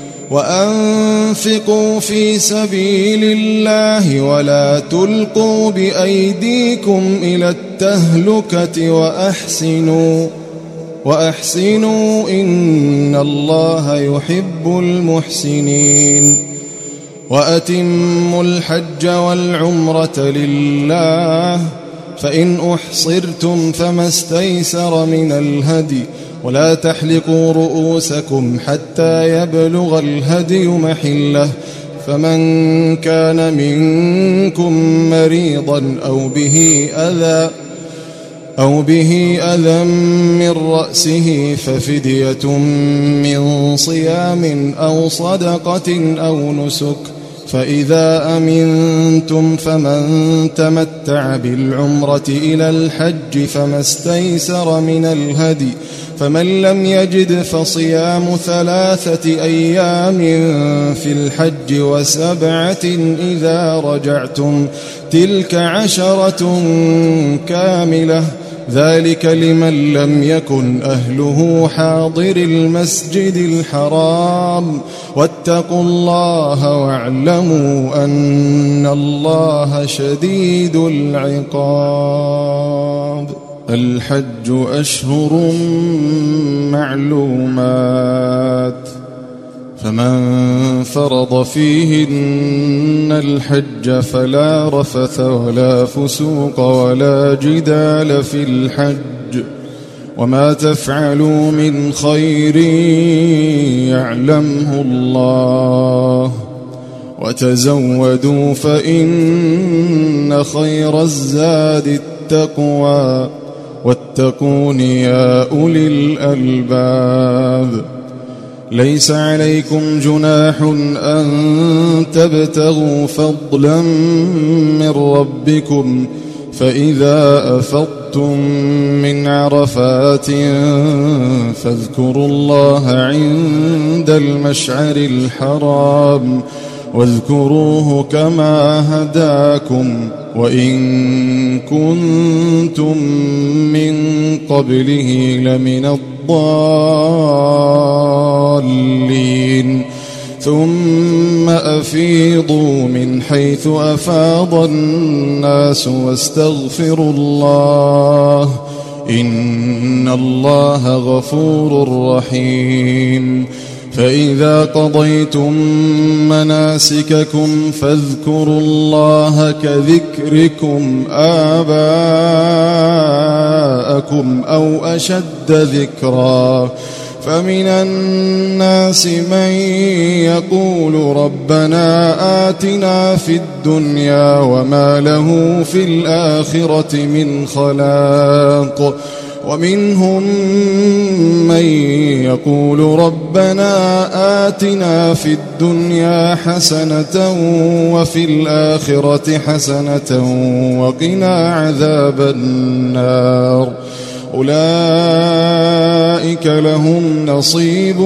وأنفقوا في سبيل الله ولا تلقوا بأيديكم إلى التهلكة وأحسنوا وأحسنوا إن الله يحب المحسنين. وأتموا الحج والعمرة لله، فإن أحصرتم فما استيسر من الهدي، ولا تحلقوا رؤوسكم حتى يبلغ الهدي محله، فمن كان منكم مريضا أو به أذى أو به أذى من رأسه ففدية من صيام أو صدقة أو نسك، فإذا أمنتم فمن تمتع بالعمرة إلى الحج فما استيسر من الهدي، فمن لم يجد فصيام ثلاثة أيام في الحج وسبعة إذا رجعتم، تلك عشرة كاملة، ذلك لمن لم يكن أهله حاضر المسجد الحرام. واتقوا الله واعلموا أن الله شديد العقاب. الحج أشهر معلومات، فمن فرض فيهن الحج فلا رفث ولا فسوق ولا جدال في الحج، وما تفعلوا من خير يعلمه الله، وتزودوا فإن خير الزاد التقوى، واتقون يا أولي الألباب. ليس عليكم جناح أن تبتغوا فضلا من ربكم، فإذا أفضتم من عرفات فاذكروا الله عند المشعر الحرام، واذكروه كما هداكم وإن كنتم من قبله لمن الضالين. ثم أفيضوا من حيث أفاض الناس واستغفروا الله إن الله غفور رحيم. فإذا قضيتم مناسككم فاذكروا الله كذكركم آباءكم أو أشد ذكرا. فمن الناس من يقول ربنا آتنا في الدنيا وما له في الآخرة من خلاق، ومنهم من يقول ربنا آتنا في الدنيا حسنة وفي الآخرة حسنة وقنا عذاب النار. أولئك لهم نصيب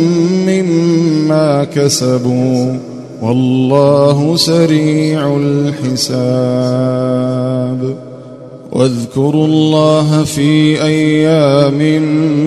مما كسبوا والله سريع الحساب. واذكروا الله في أيام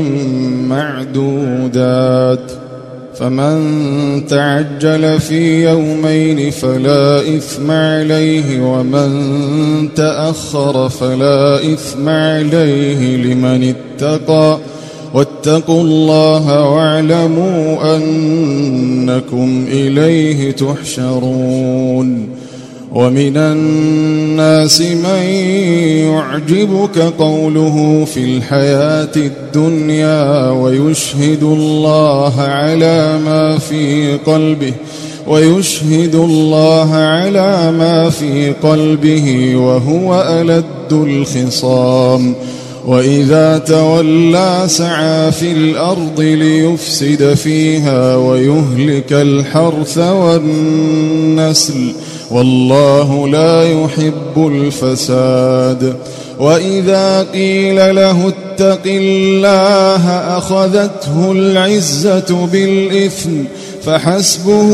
معدودات، فمن تعجل في يومين فلا إثم عليه، ومن تأخر فلا إثم عليه لمن اتقى. واتقوا الله واعلموا أنكم إليه تحشرون. ومن الناس من يعجبك قوله في الحياة الدنيا ويشهد الله على ما في قلبه ويشهد الله على ما في قلبه وهو ألد الخصام. وإذا تولى سعى في الأرض ليفسد فيها ويهلك الحرث والنسل والله لا يحب الفساد. وإذا قيل له اتق الله أخذته العزة بالإثم فحسبه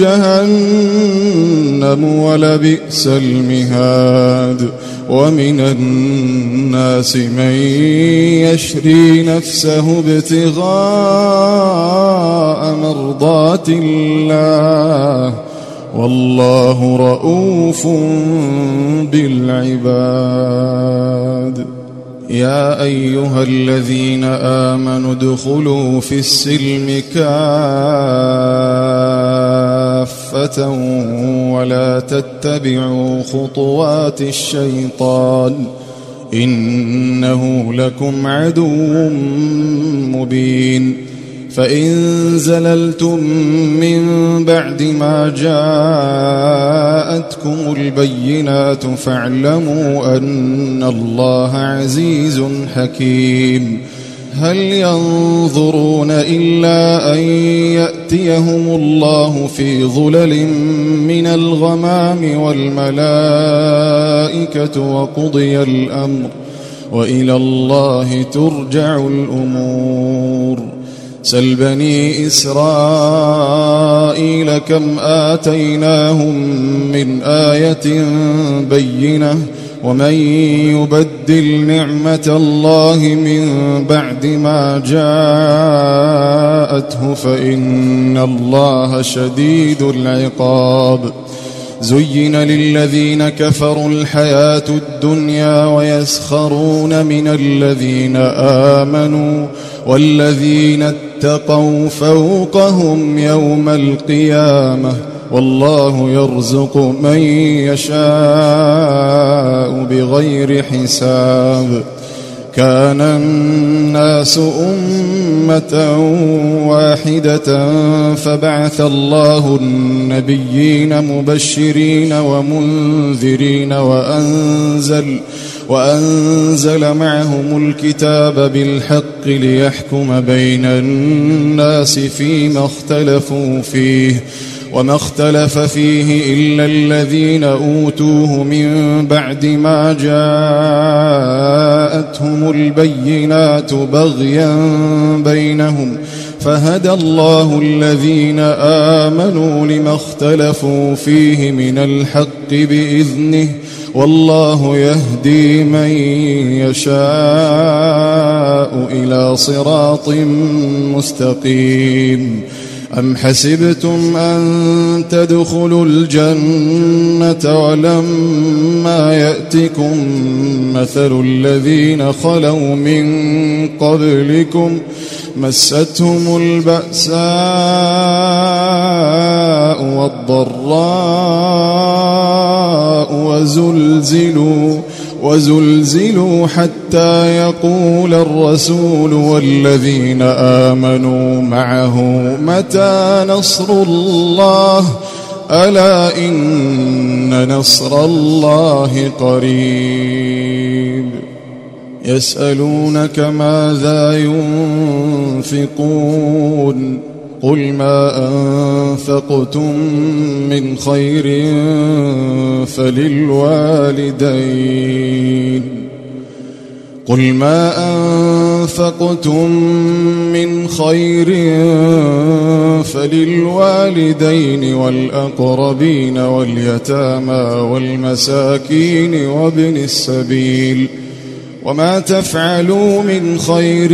جهنم ولبئس المهاد. ومن الناس من يشري نفسه ابتغاء مرضات الله والله رؤوف بالعباد. يا أيها الذين آمنوا ادخلوا في السلم كافة ولا تتبعوا خطوات الشيطان إنه لكم عدو مبين. فإن زللتم من بعد ما جاءتكم البينات فاعلموا أن الله عزيز حكيم. هل ينظرون إلا أن يأتيهم الله في ظلل من الغمام والملائكة وقضي الأمر وإلى الله ترجع الأمور. سل بني إسرائيل كم آتيناهم من آية بينة ومن يبدل نعمة الله من بعد ما جاءته فإن الله شديد العقاب. زين للذين كفروا الحياة الدنيا ويسخرون من الذين آمنوا والذين اتقوا فوقهم يوم القيامة والله يرزق من يشاء بغير حساب. كان الناس أمة واحدة فبعث الله النبيين مبشرين ومنذرين وأنزل, وأنزل معهم الكتاب بالحق ليحكم بين الناس فيما اختلفوا فيه وما اختلف فيه إلا الذين أوتوه من بعد ما جاءتهم البينات بغيا بينهم فهدى الله الذين آمنوا لما اختلفوا فيه من الحق بإذنه والله يهدي من يشاء إلى صراط مستقيم. أم حسبتم أن تدخلوا الجنة ولما يأتكم مثل الذين خلوا من قبلكم مستهم البأساء والضراء وزلزلوا وزلزلوا حتى يقول الرسول والذين آمنوا معه متى نصر الله ألا إن نصر الله قريب. يسألونك ماذا ينفقون قل ما أنفقتم من خير فللوالدين قل ما أنفقتم من خير فللوالدين والأقربين واليتامى والمساكين وابن السبيل وما تفعلوا من خير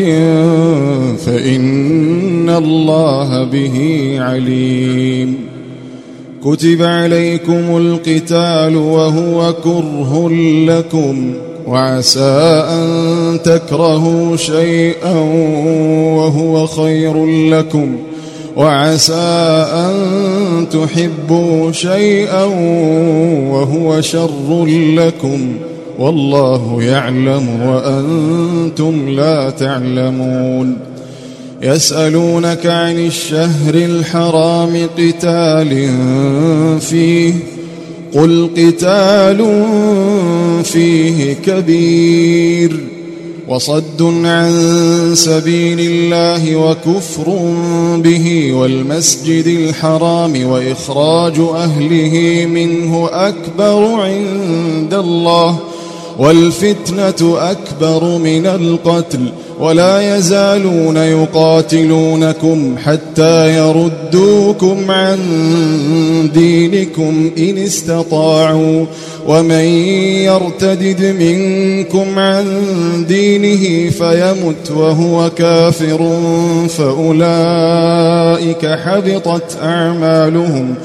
فإن الله به عليم. كتب عليكم القتال وهو كره لكم وعسى أن تكرهوا شيئا وهو خير لكم وعسى أن تحبوا شيئا وهو شر لكم والله يعلم وأنتم لا تعلمون. يسألونك عن الشهر الحرام قتال فيه قل قتال فيه كبير وصد عن سبيل الله وكفر به والمسجد الحرام وإخراج أهله منه أكبر عند الله والفتنة أكبر من القتل ولا يزالون يقاتلونكم حتى يردوكم عن دينكم إن استطاعوا ومن يرتدد منكم عن دينه فيمت وهو كافر فأولئك حبطت أعمالهم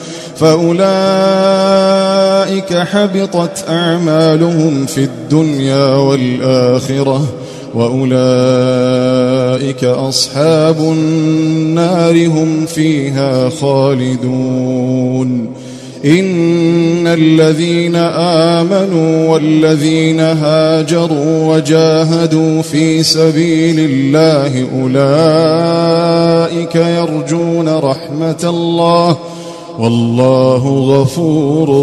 فأولئك حبطت أعمالهم في الدنيا والآخرة وأولئك أصحاب النار هم فيها خالدون. إن الذين آمنوا والذين هاجروا وجاهدوا في سبيل الله أولئك يرجون رحمة الله والله غفور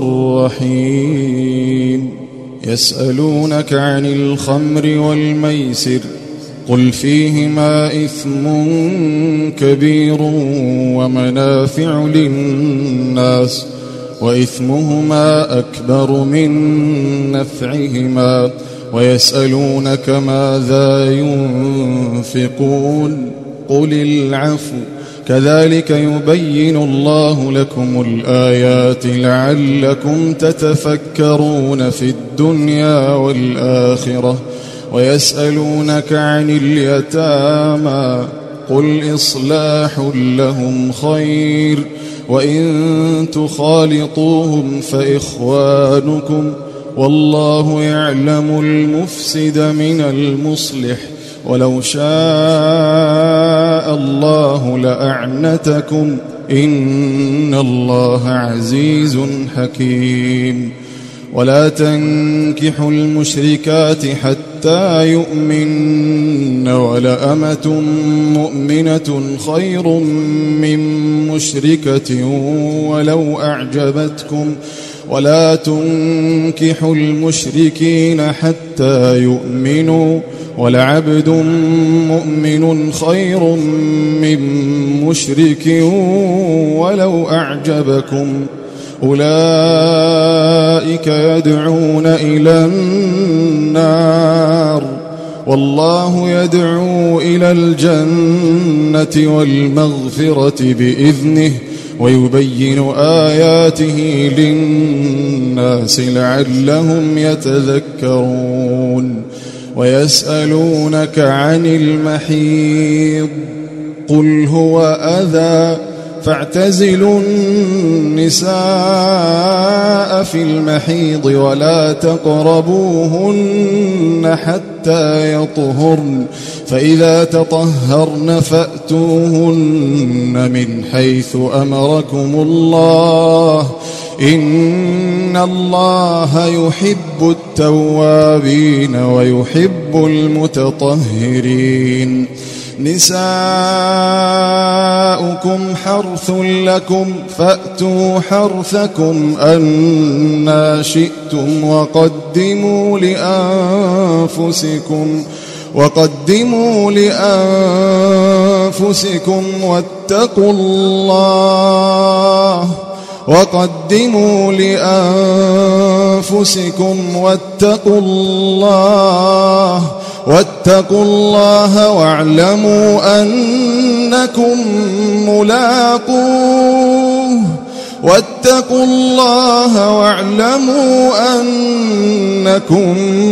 رحيم. يسألونك عن الخمر والميسر قل فيهما إثم كبير ومنافع للناس وإثمهما أكبر من نفعهما ويسألونك ماذا ينفقون قل العفو كذلك يبين الله لكم الآيات لعلكم تتفكرون في الدنيا والآخرة. ويسألونك عن اليتامى قل إصلاح لهم خير وإن تخالطوهم فإخوانكم والله يعلم المفسد من المصلح ولو شاء الله لأعنتكم إن الله عزيز حكيم. ولا تنكحوا المشركات حتى يؤمن ولأمة مؤمنة خير من مشركة ولو أعجبتكم ولا تنكحوا المشركين حتى يؤمنوا ولعبد مؤمن خير من مشرك ولو أعجبكم أولئك يدعون إلى النار والله يدعو إلى الجنة والمغفرة بإذنه ويبين آياته للناس لعلهم يتذكرون. ويسألونك عن المحيض قل هو أذى فاعتزلوا النساء في المحيض ولا تقربوهن حتى يطهرن فإذا تطهرن فأتوهن من حيث أمركم الله إن الله يحب التوابين ويحب المتطهرين. نساؤكم حرث لكم فأتوا حرثكم أنى شئتم وقدموا لأنفسكم وقدموا لأنفسكم واتقوا الله وقدموا لأنفسكم واتقوا الله واتقوا الله واعلموا أنكم ملاقوه واتقوا الله واعلموا أنكم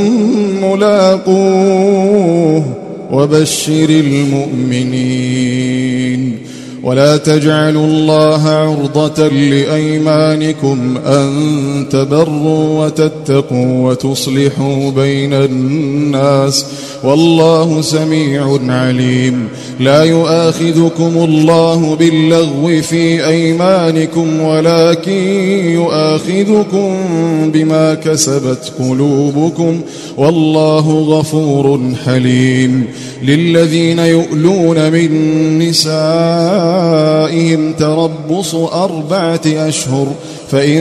ملاقوه وبشر المؤمنين. ولا تجعلوا الله عرضة لأيمانكم أن تبروا وتتقوا وتصلحوا بين الناس والله سميع عليم. لا يؤاخذكم الله باللغو في أيمانكم ولكن يؤاخذكم بما كسبت قلوبكم والله غفور حليم. للذين يؤلون من نسائهم تربص أربعة أشهر فإن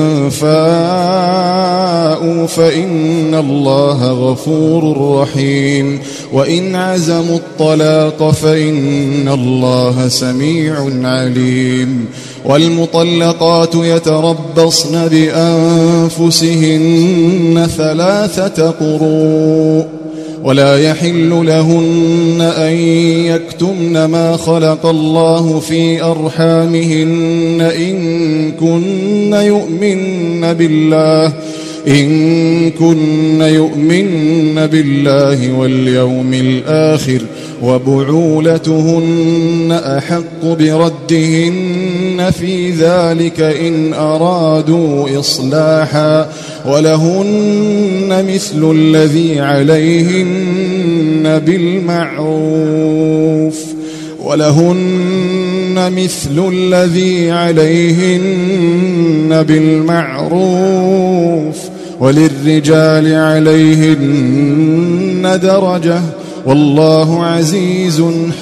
فاءوا فإن الله غفور رحيم وإن عزموا الطلاق فإن الله سميع عليم والمطلقات يتربصن بأنفسهن ثلاثة قروء ولا يحل لهن أن يكتمن ما خلق الله في أرحامهن إن كن يؤمن بالله إن كن يؤمن بالله واليوم الآخر وبعولتهن أحق بردهن في ذلك إن أرادوا إصلاحا ولهن مثل الذي عليهن بالمعروف ولهن مثل الذي عليهن بالمعروف وللرجال عليهن درجة والله عزيز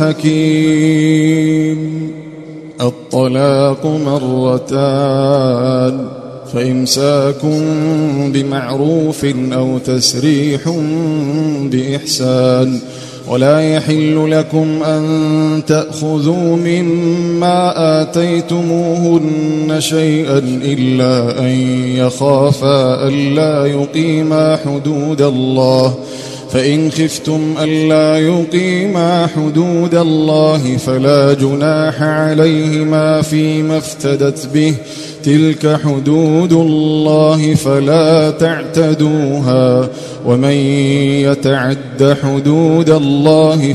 حكيم. الطلاق مرتان فإمساك بمعروف أو تسريح بإحسان ولا يحل لكم أن تأخذوا مما آتيتموهن شيئا إلا أن يخافا ألا يقيما حدود الله فإن خفتم ألا يقيما حدود الله فلا جناح عليهما فيما افتدت به تلك حدود الله فلا تعتدوها ومن يتعد حدود الله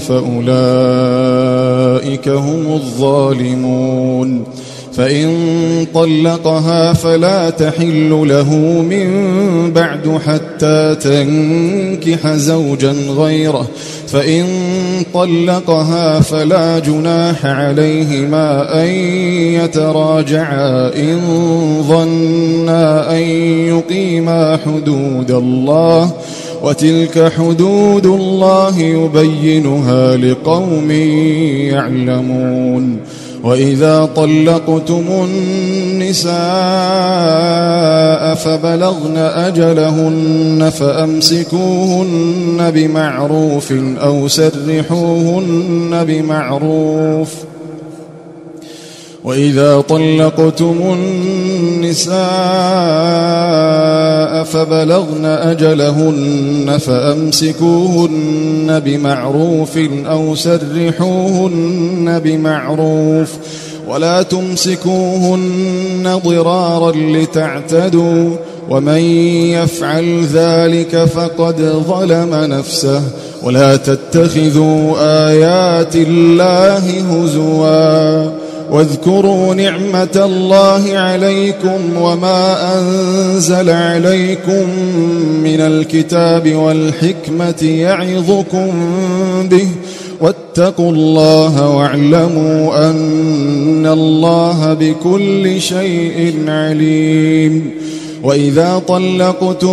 فأولئك هم الظالمون. فإن طلقها فلا تحل له من بعد حتى تنكح زوجا غيره فإن طلقها فلا جناح عليهما أن يتراجعا إن ظنا أن يقيما حدود الله وتلك حدود الله يبينها لقوم يعلمون. وإذا طلقتم النساء فبلغن أجلهن فأمسكوهن بمعروف أو سرحوهن بمعروف وإذا طلقتم النساء فبلغن أجلهن فأمسكوهن بمعروف أو سرحوهن بمعروف ولا تمسكوهن ضرارا لتعتدوا ومن يفعل ذلك فقد ظلم نفسه ولا تتخذوا آيات الله هزوا واذكروا نعمة الله عليكم وما أنزل عليكم من الكتاب والحكمة يعظكم به واتقوا الله واعلموا أن الله بكل شيء عليم. وإذا طلقتم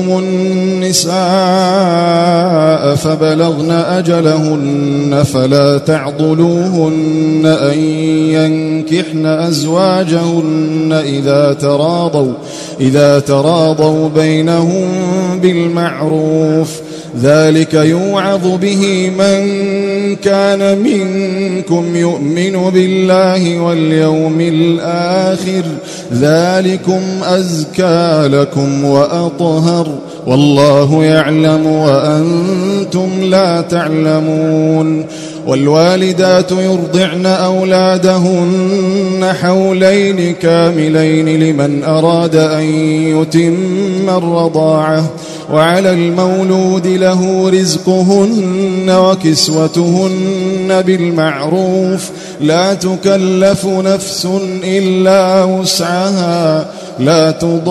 النساء فبلغن أجلهن فلا تعضلوهن أن ينكحن أزواجهن إذا تراضوا إذا تراضوا بينهم بالمعروف ذلك يوعظ به من كان منكم يؤمن بالله واليوم الآخر ذلكم أزكى لكم وأطهر والله يعلم وأنتم لا تعلمون. والوالدات يرضعن أولادهن حولين كاملين لمن أراد أن يتم الرضاعة وعلى المولود له رزقهن وكسوتهن بالمعروف لا تكلف نفس إلا وسعها لا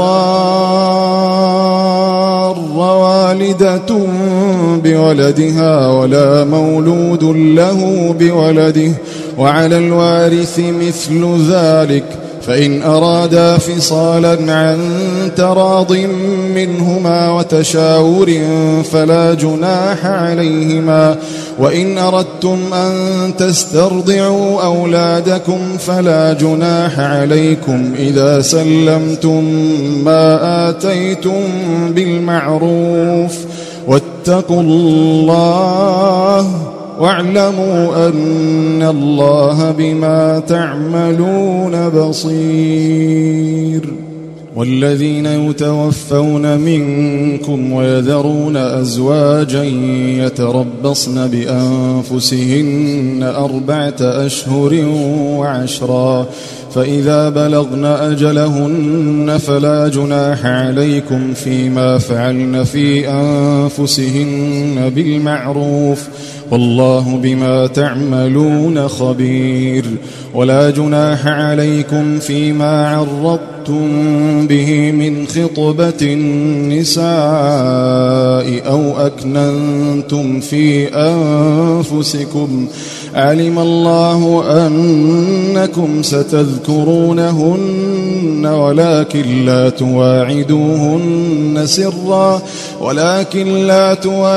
تضار والدة بولدها ولا مولود له بولده وعلى الوارث مثل ذلك فإن أرادا فصالا عن تراض منهما وتشاور فلا جناح عليهما. وإن أردتم أن تسترضعوا أولادكم فلا جناح عليكم إذا سلمتم ما آتيتم بالمعروف واتقوا الله واعلموا أن الله بما تعملون بصير. والذين يتوفون منكم ويذرون أزواجا يتربصن بأنفسهن أربعة أشهر وعشرا فإذا بلغن أجلهن فلا جناح عليكم فيما فعلن في أنفسهن بالمعروف والله بما تعملون خبير. ولا جناح عليكم فيما عرضتم به من خطبة النساء أو أكننتم في أنفسكم علم الله أنكم ستذكرونهن ولكن لا تواعدوهن سرا ولكن لا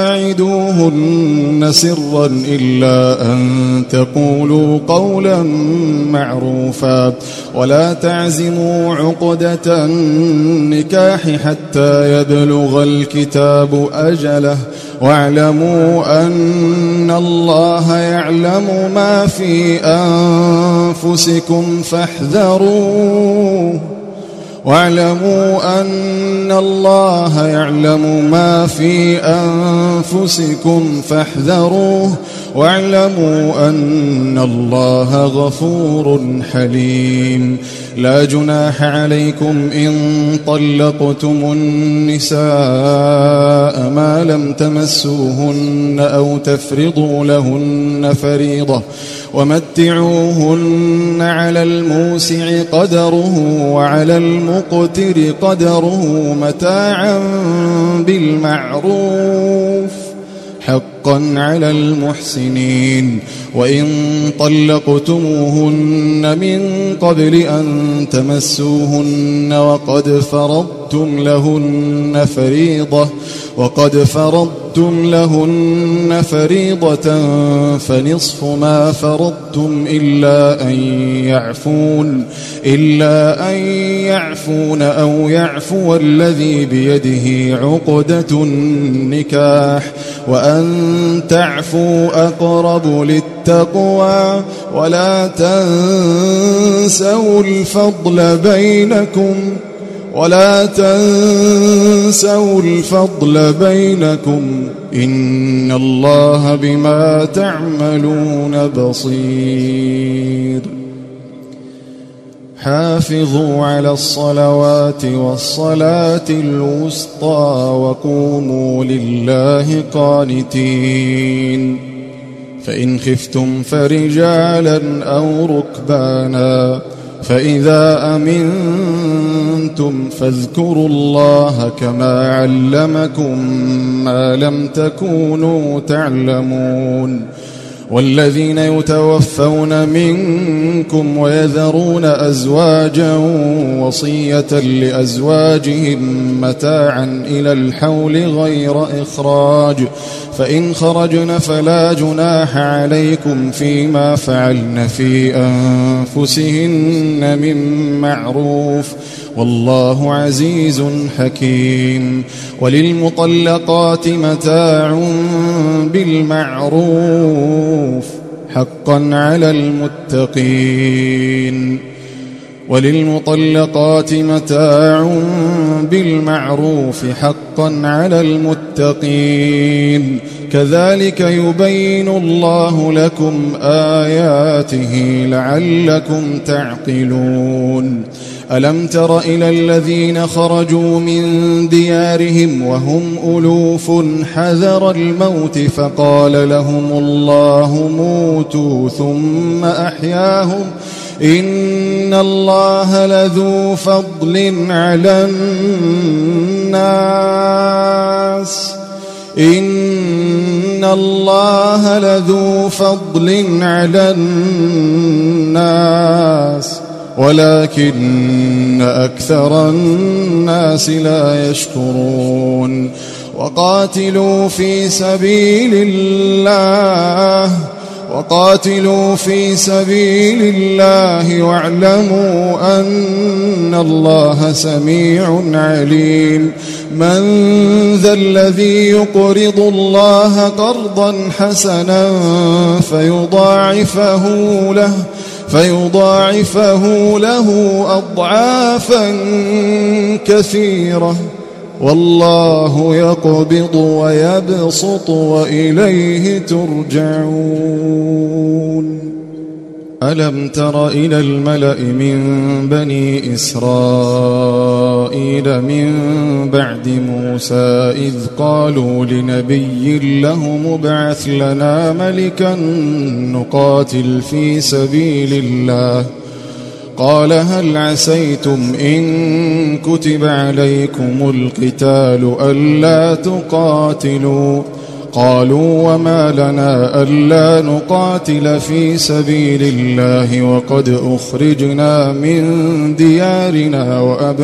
تواعدوهن سرا إلا أن تقولوا قولا معروفا. ولا تعزموا عقدة النكاح حتى يبلغ الكتاب أجله واعلموا أن الله يعلم ما في أنفسكم فاحذروه واعلموا أن الله يعلم ما في أنفسكم فاحذروه واعلموا أن الله غفور حليم. لا جناح عليكم إن طلقتم النساء ما لم تمسوهن أو تفرضوا لهن فريضة ومتعوهن على الموسع قدره وعلى المقتر قدره متاعا بالمعروف حقا على المحسنين. وإن طلقتموهن من قبل أن تمسوهن وقد فرضتم لهن فريضة وقد فرضتم لهن فريضة فنصف ما فرضتم إلا أن يعفون إلا أن يعفون أو يعفو الذي بيده عقدة النكاح وأن تعفوا أقرب للتقوى ولا تنسوا الفضل بينكم ولا تنسوا الفضل بينكم إن الله بما تعملون بصير. حافظوا على الصلوات والصلاة الوسطى وقوموا لله قانتين. فإن خفتم فرجالا أو ركبانا فإذا أمنتم فاذكروا الله كما علمكم ما لم تكونوا تعلمون. والذين يتوفون منكم ويذرون أزواجا وصية لأزواجهم متاعا إلى الحول غير إخراج فإن خرجن فلا جناح عليكم فيما فعلن في أنفسهن من معروف والله عزيز حكيم. وللمطلقات متاع بالمعروف حقا على المتقين وللمطلقات متاع بالمعروف حقا على المتقين كذلك يبين الله لكم آياته لعلكم تعقلون. ألم تر إلى الذين خرجوا من ديارهم وهم ألوف حذر الموت فقال لهم الله موتوا ثم أحياهم إن الله لذو فضل على الناس إن الله لذو فضل على الناس ولكن أكثر الناس لا يشكرون وقاتلوا في سبيل الله وقاتلوا في سبيل الله واعلموا أن الله سميع عليم من ذا الذي يقرض الله قرضا حسنا فيضاعفه له فيضاعفه له أضعافا كثيرة والله يقبض ويبسط وإليه ترجعون ألم تر إلى الملأ من بني إسرائيل من بعد موسى إذ قالوا لنبي له مبعث لنا ملكا نقاتل في سبيل الله قال هل عسيتم إن كتب عليكم القتال ألا تقاتلوا قالوا وما لنا ألا نقاتل في سبيل الله وقد أخرجنا من ديارنا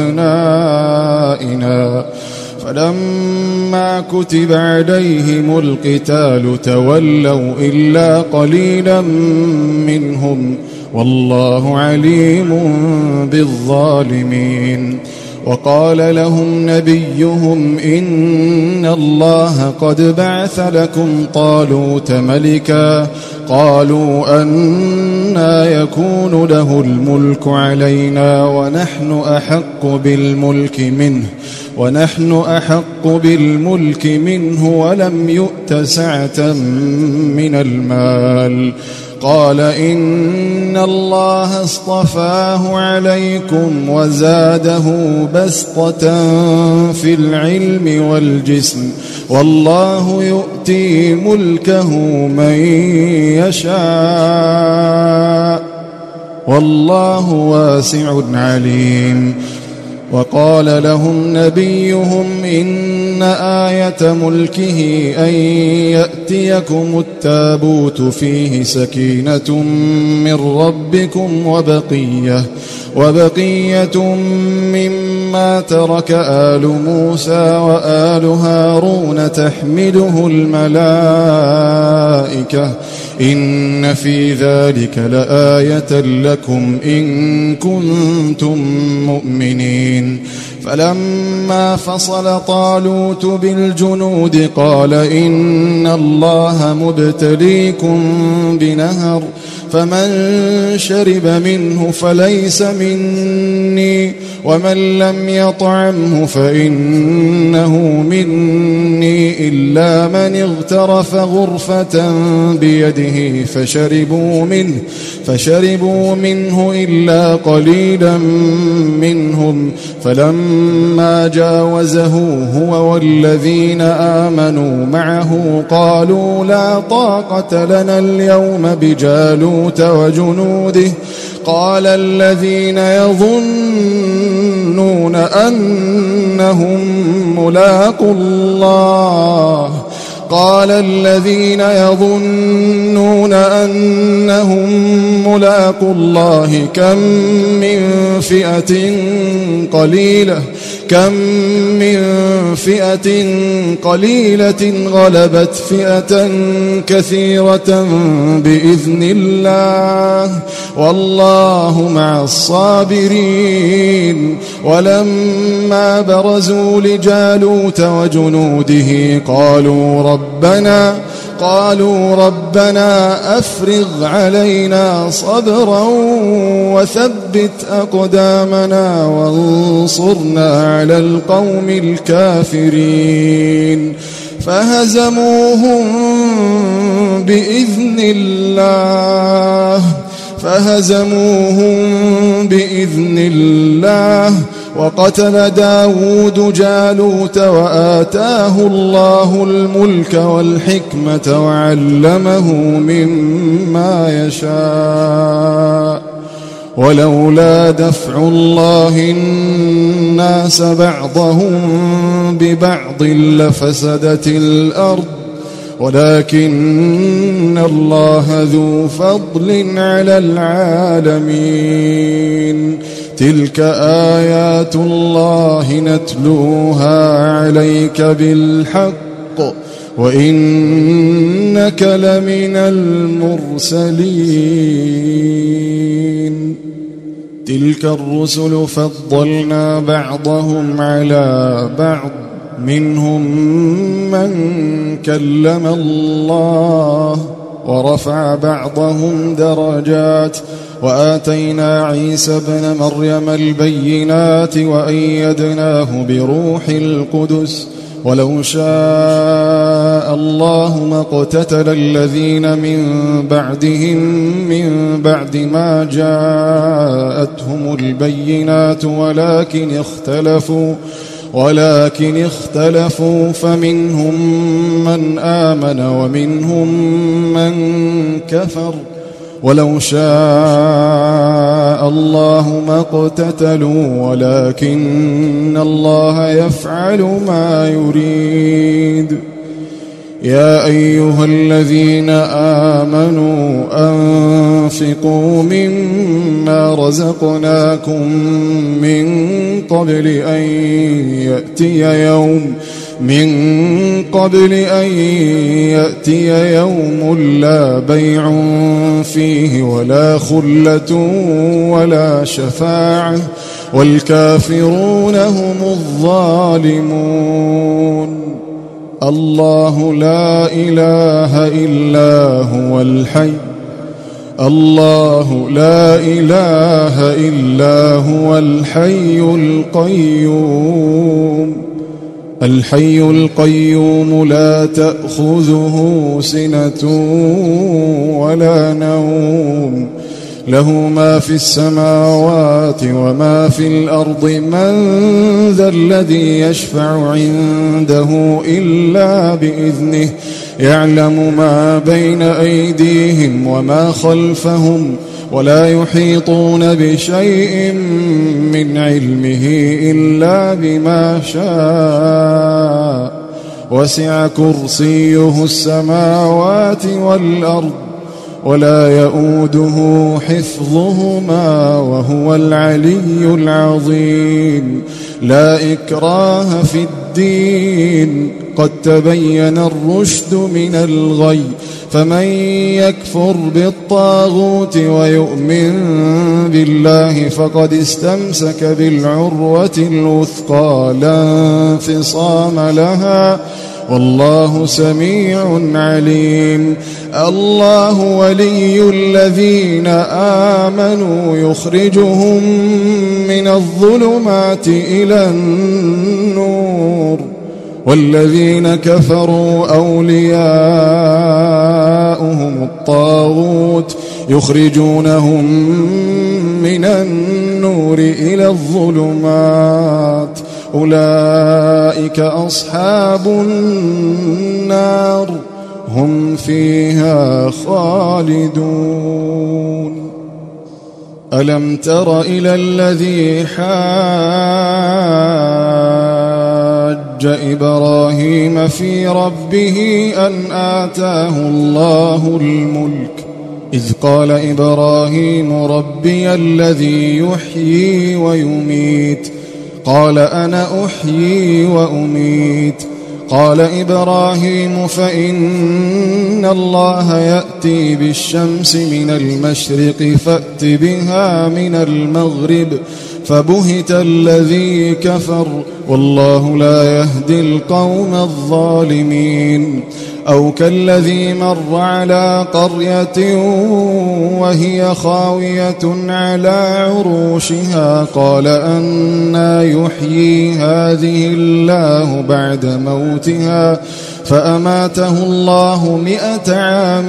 وأبنائنا فلما كتب عليهم القتال تولوا إلا قليلا منهم والله عليم بالظالمين وقال لهم نبيهم إن الله قد بعث لكم طالوت ملكا قالوا أنى يكون له الملك علينا ونحن أحق بالملك منه ونحن أحق بالملك منه ولم يؤت سعة من المال قال إن الله اصطفاه عليكم وزاده بسطة في العلم والجسم والله يؤتي ملكه من يشاء والله واسع عليم وقال لهم نبيهم إن آية ملكه أن يأتيكم التابوت فيه سكينة من ربكم وبقية وبقية مما ترك آل موسى وآل هارون تحمله الملائكة إن في ذلك لآية لكم إن كنتم مؤمنين فلما فصل طالوت بالجنود قال إن الله مبتليكم بنهر فمن شرب منه فليس مني ومن لم يطعمه فإنه مني إلا من اغترف غرفة بيده فشربوا منه فشربوا منه إلا قليلا منهم فلما جاوزه هو والذين آمنوا معه قالوا لا طاقة لنا اليوم بجالوت وجنوده قال الذين يظنون أنهم ملاقو الله قال الذين يظنون أنهم ملاقو الله كم من فئة قليلة كم من فئة قليلة غلبت فئة كثيرة بإذن الله والله مع الصابرين ولما برزوا لجالوت وجنوده قالوا ربنا قالوا ربنا أفرغ علينا صبرا وثبت أقدامنا وانصرنا على القوم الكافرين فهزموهم بإذن الله فهزموهم بإذن الله وقتل داود جالوت وآتاه الله الملك والحكمة وعلمه مما يشاء ولولا دفع الله الناس بعضهم ببعض لفسدت الأرض ولكن الله ذو فضل على العالمين. تلك آيات الله نتلوها عليك بالحق وإنك لمن المرسلين. تلك الرسل فضلنا بعضهم على بعض، منهم من كلم الله ورفع بعضهم درجات، وآتينا عيسى ابن مريم البينات وأيدناه بروح القدس. ولو شاء الله ما اقتتل الذين من بعدهم من بعد ما جاءتهم البينات ولكن اختلفوا ولكن اختلفوا فمنهم من آمن ومنهم من كفر. ولو شاء الله ما اقتتلوا ولكن الله يفعل ما يريد. يا أيها الذين آمنوا أنفقوا مما رزقناكم من قبل أن يأتي يوم من قبل أن يأتي يوم لا بيع فيه ولا خلة ولا شفاعة والكافرون هم الظالمون. الله لا إله إلا هو الحي الله لا إله إلا هو الحي القيوم الحي القيوم لا تأخذه سنة ولا نوم، له ما في السماوات وما في الأرض. من ذا الذي يشفع عنده إلا بإذنه، يعلم ما بين أيديهم وما خلفهم، ولا يحيطون بشيء من علمه إلا بما شاء. وسع كرسيه السماوات والأرض ولا يؤوده حفظهما وهو العلي العظيم. لا إكراه في الدين، قد تبين الرشد من الغي، فمن يكفر بالطاغوت ويؤمن بالله فقد استمسك بالعروة الوثقى لا انفصام لها، والله سميع عليم. الله ولي الذين آمنوا يخرجهم من الظلمات إلى النور، والذين كفروا أولياؤهم الطاغوت يخرجونهم من النور إلى الظلمات، أولئك أصحاب النار هم فيها خالدون. ألم تر إلى الذي حاج إبراهيم في ربه أن آتاه الله الملك، إذ قال إبراهيم ربي الذي يحيي ويميت، قال أنا أحيي وأميت. قال إبراهيم فإن الله يأتي بالشمس من المشرق فأت بها من المغرب، فبهت الذي كفر والله لا يهدي القوم الظالمين. أو كالذي مر على قرية وهي خاوية على عروشها قال أنى يحيي هذه الله بعد موتها، فأماته الله مئة عام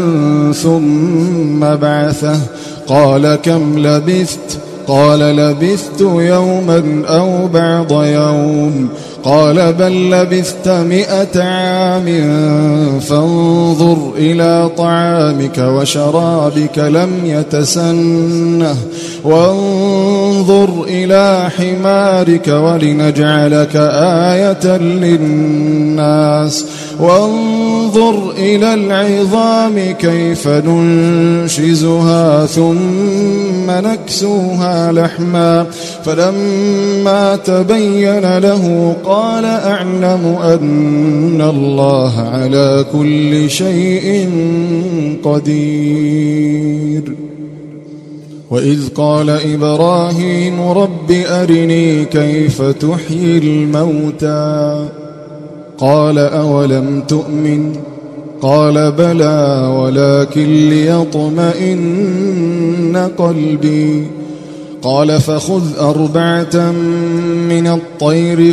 ثم بعثه، قال كم لبثت؟ قال لبثت يوما أو بعض يوم، قال بل لبثت مئة عام فانظر إلى طعامك وشرابك لم يتسنه، وانظر إلى حمارك ولنجعلك آية للناس، وانظر إلى العظام كيف ننشزها ثم نكسوها لحما فلما تبين له قال أعلم أن الله على كل شيء قدير. وإذ قال إبراهيم رب أرني كيف تحيي الموتى قال أولم تؤمن قال بلى ولكن ليطمئن قلبي قال فخذ أربعة من الطير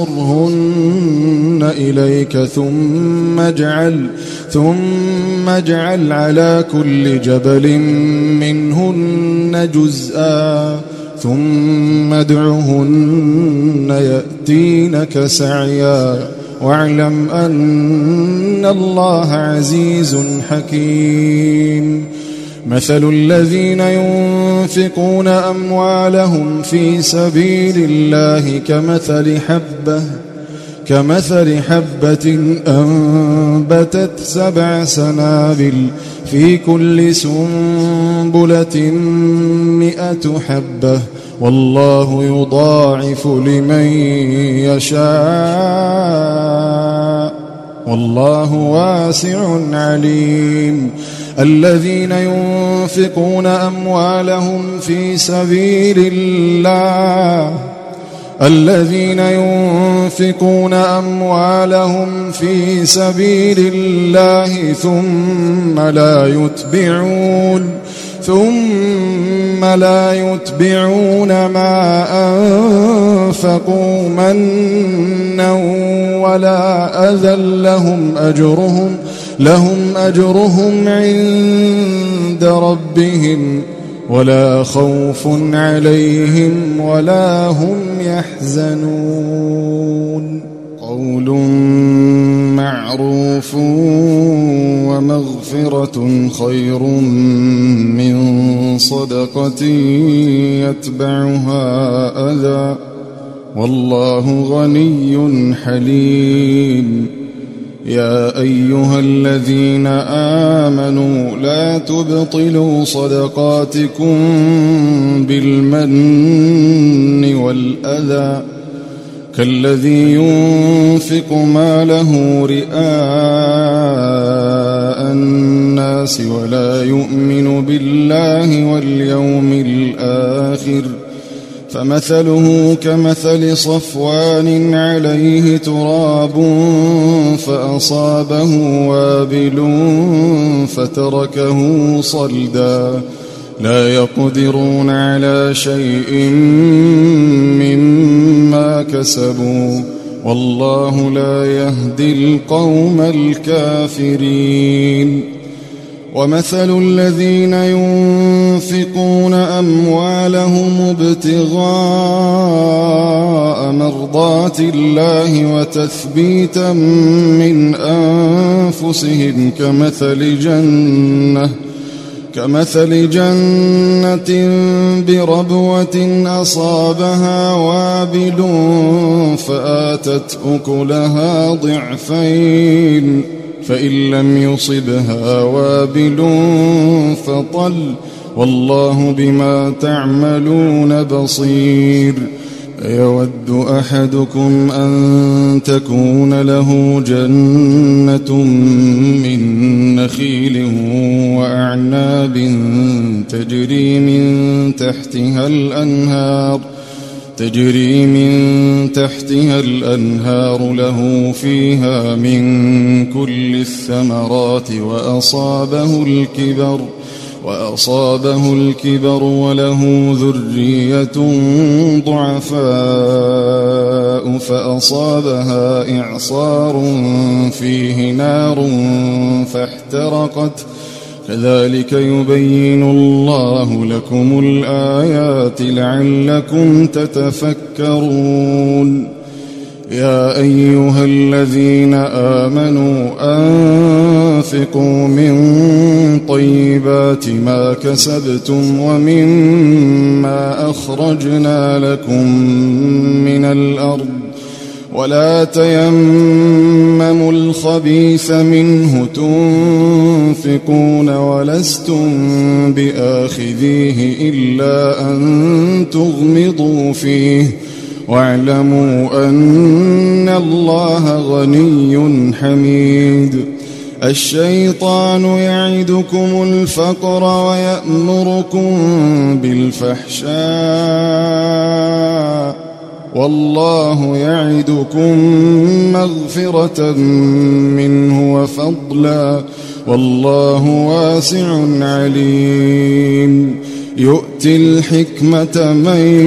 فصرهن إليك ثم اجعل ثم اجعل على كل جبل منهن جزءا ثم ادعهن يأتينك سعيا واعلم أن الله عزيز حكيم. مثل الذين ينفقون أموالهم في سبيل الله كمثل حبة كمثل حبة أنبتت سبع سنابل في كل سنبلة مئة حبة والله يضاعف لمن يشاء والله واسع عليم. الذين ينفقون أموالهم في سبيل الله الذين ينفقون أموالهم في سبيل الله ثم لا يتبعون ثم لا يتبعون ما أنفقوا منا ولا أذى لهم أجرهم لهم أجرهم عند ربهم ولا خوف عليهم ولا هم يحزنون. قول معروف ومغفرة خير من صدقة يتبعها أذى والله غني حليم. يا أيها الذين آمنوا لا تبطلوا صدقاتكم بالمن والأذى كالذي ينفق ماله رئاء الناس ولا يؤمن بالله واليوم الآخر فمثله كمثل صفوان عليه تراب فأصابه وابل فتركه صلدا لا يقدرون على شيء مما كسبوا والله لا يهدي القوم الكافرين. ومثل الذين ينفقون أموالهم ابتغاء مرضات الله وتثبيتا من أنفسهم كمثل جنة كمثل جنة بربوة أصابها وابل فآتت أكلها ضعفين فإن لم يصبها وابل فطل والله بما تعملون بصير. أيود أحدكم أن تكون له جنة من نخيل وأعناب تجري من تحتها الأنهار تجري من تحتها الأنهار له فيها من كل الثمرات وأصابه الكبر وأصابه الكبر وله ذرية ضعفاء فأصابها إعصار فيه نار فاحترقت كذلك يبين الله لكم الآيات لعلكم تتفكرون. يا أيها الذين آمنوا أنفقوا من طيبات ما كسبتم ومما أخرجنا لكم من الأرض ولا تيمموا الخبيث منه تنفقون ولستم بآخذيه إلا أن تغمضوا فيه واعلموا أن الله غني حميد. الشيطان يعدكم الفقر ويأمركم بالفحشاء والله يعدكم مغفرة منه وفضلا والله واسع عليم. يؤتي الحكمة من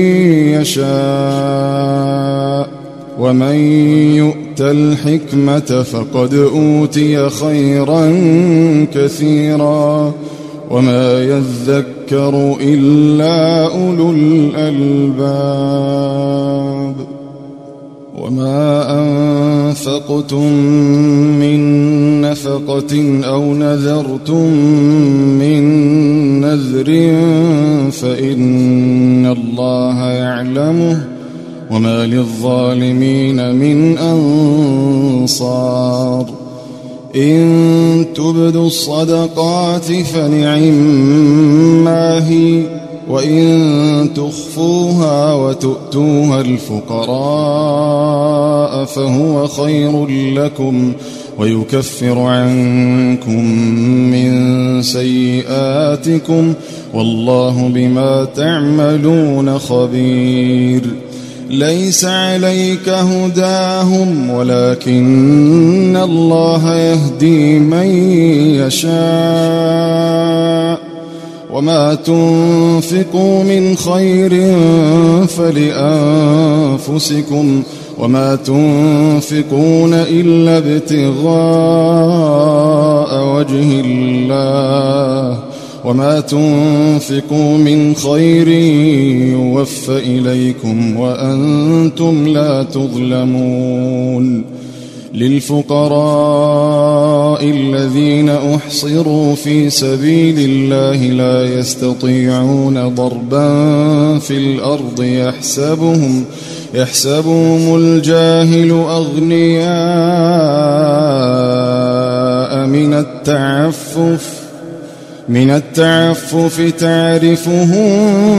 يشاء ومن يؤت الحكمة فقد أوتي خيرا كثيرا وما يذكر إلا أولو الألباب. وما أنفقتم من نفقة أو نذرتم من نذر فإن الله يعلمه وما للظالمين من أنصار. إن تبدوا الصدقات فنعما هي وإن تخفوها وتؤتوها الفقراء فهو خير لكم ويكفر عنكم من سيئاتكم والله بما تعملون خبير. ليس عليك هداهم ولكن الله يهدي من يشاء وما تنفقوا من خير فلأنفسكم وما تنفقون إلا ابتغاء وجه الله وما تنفقوا من خير يوفى إليكم وأنتم لا تظلمون. للفقراء الذين أحصروا في سبيل الله لا يستطيعون ضربا في الأرض يحسبهم يحسبهم الجاهل أغنياء من التعفف من التعفف تعرفهم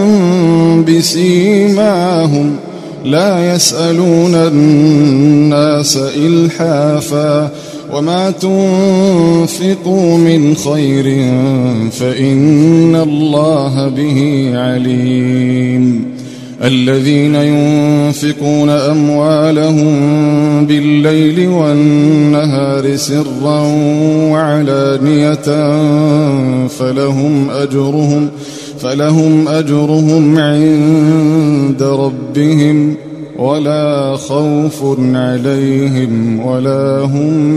بسيماهم لا يسألون الناس إلحافا وما تنفقوا من خير فإن الله به عليم. الذين ينفقون أموالهم بالليل والنهار سرا وعلانية فلهم أجرهم فلهم أجرهم عند ربهم ولا خوف عليهم ولا هم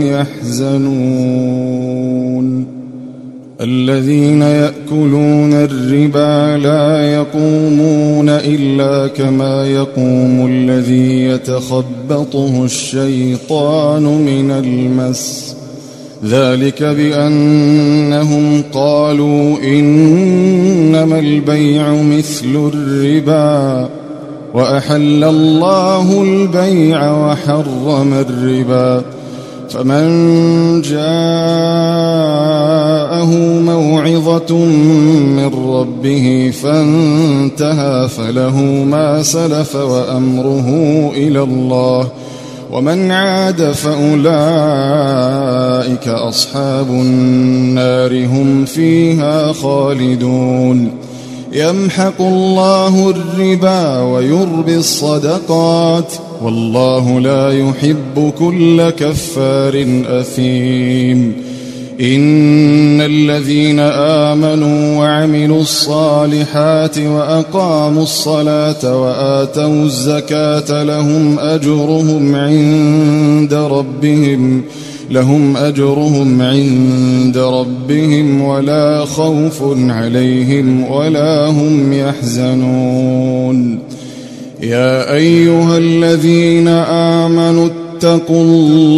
يحزنون. الذين يأكلون الربا لا يقومون إلا كما يقوم الذي يتخبطه الشيطان من المس ذلك بأنهم قالوا إنما البيع مثل الربا وأحل الله البيع وحرم الربا. فمن جاءه موعظة من ربه فانتهى فله ما سلف وأمره إلى الله ومن عاد فأولئك أصحاب النار هم فيها خالدون. يمحق الله الربا ويربي الصدقات والله لا يحب كل كفار أثيم. إن الذين آمنوا وعملوا الصالحات وأقاموا الصلاة وآتوا الزكاة لهم أجرهم عند ربهم لهم أجرهم عند ربهم ولا خوف عليهم ولا هم يحزنون. يا أيها الذين آمنوا اتقوا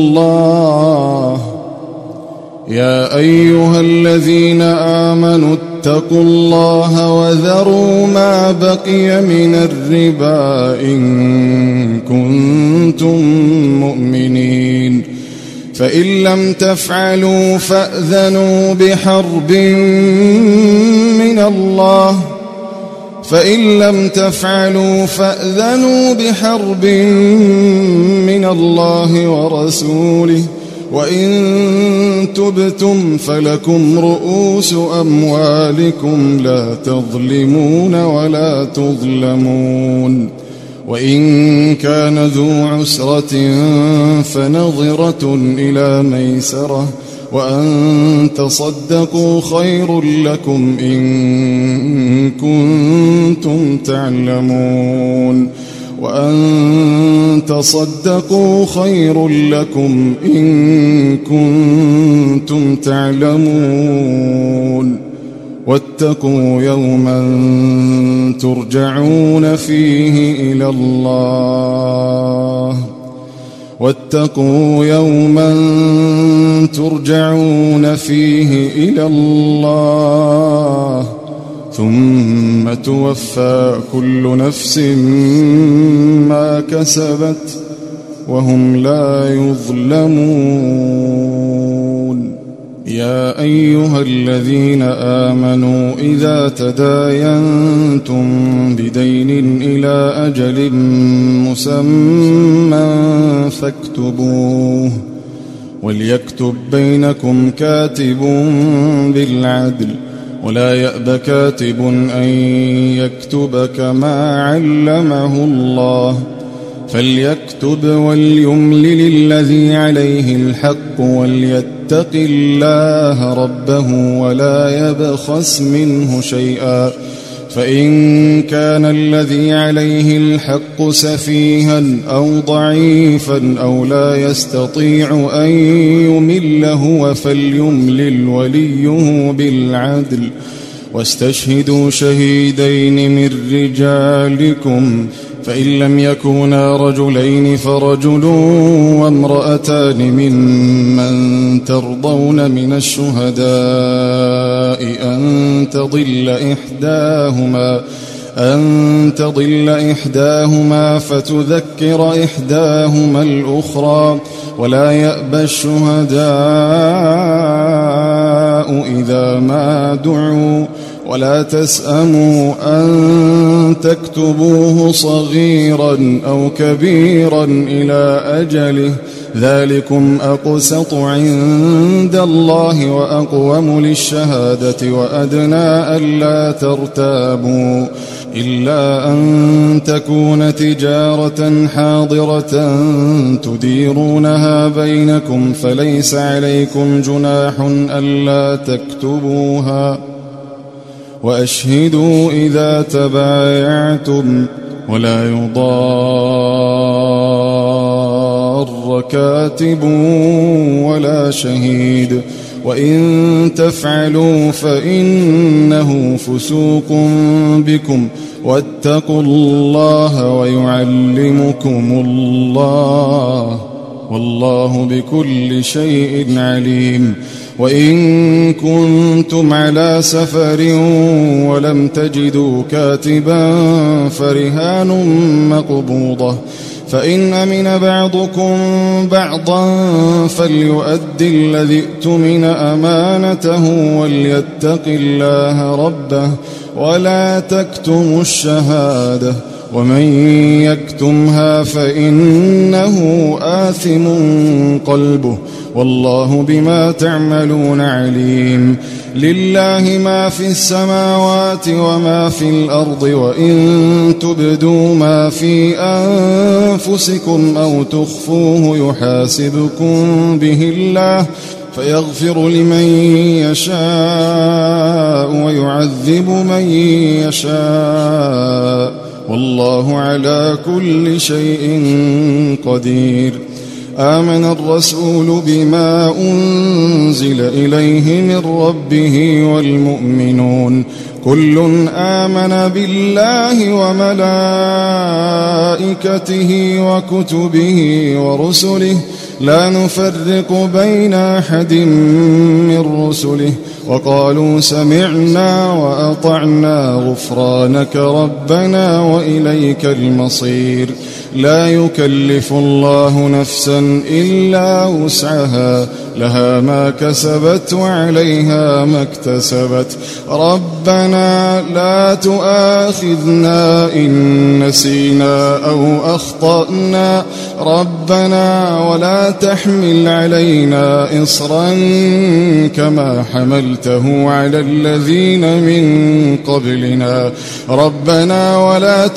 الله يا أيها الذين آمنوا واتقوا الله وذروا ما بقي من الربا إن كنتم مؤمنين فإن لم تفعلوا فأذنوا بحرب من الله فإن لم تفعلوا فأذنوا بحرب من الله ورسوله وإن تبتم فلكم رؤوس أموالكم لا تظلمون ولا تظلمون وإن كان ذو عسرة فنظرة إلى ميسرة وأن تصدقوا خير لكم إن كنتم تعلمون وأن تصدقوا خير لكم إن كنتم تعلمون واتقوا يوما ترجعون فيه إلى الله واتقوا يوما ترجعون فيه إلى الله ثم توفى كل نفس ما كسبت وهم لا يظلمون يا أيها الذين آمنوا إذا تداينتم بدين إلى أجل مسمى فاكتبوه وليكتب بينكم كاتب بالعدل ولا يأب كاتب أن يكتب كما علمه الله فليكتب وليملل الذي عليه الحق وليتق الله ربه ولا يبخس منه شيئا فإن كان الذي عليه الحق سفيها أو ضعيفا أو لا يستطيع أن يمل هو فليملل وليه بالعدل واستشهدوا شهيدين من رجالكم فإن لم يكونا رجلين فرجل وامرأتان ممن ترضون من الشهداء أن تضل إحداهما أن تضل إحداهما فتذكر إحداهما الأخرى ولا يأبى الشهداء إذا ما دعوا ولا تسأموا أن تكتبوه صغيرا أو كبيرا إلى أجله ذلكم أقسط عند الله وأقوم للشهادة وأدنى ألا ترتابوا إلا أن تكون تجارة حاضرة تديرونها بينكم فليس عليكم جناح ألا تكتبوها وأشهدوا إذا تبايعتم ولا يضار كاتب ولا شهيد وإن تفعلوا فإنه فسوق بكم واتقوا الله ويعلمكم الله والله بكل شيء عليم وإن كنتم على سفر ولم تجدوا كاتبا فرهان مقبوضة فإن أمن بعضكم بعضا فليؤدي الذي اؤتمن أمانته وليتق الله ربه ولا تكتموا الشهادة ومن يكتمها فإنه آثم قلبه والله بما تعملون عليم لله ما في السماوات وما في الأرض وإن تبدوا ما في أنفسكم أو تخفوه يحاسبكم به الله فيغفر لمن يشاء ويعذب من يشاء والله على كل شيء قدير آمن الرسول بما أنزل أنزل إليه من ربه والمؤمنون كل آمن بالله وملائكته وكتبه ورسله لا نفرق بين أحد من رسله وقالوا سمعنا وأطعنا غفرانك ربنا وإليك المصير لا يكلف الله نفسا إلا وسعها لها ما كسبت وعليها ما اكتسبت ربنا لا تؤاخذنا إن نسينا أو أخطأنا ربنا ولا تحمل علينا إصرا كما حملته على الذين من قبلنا ربنا ولا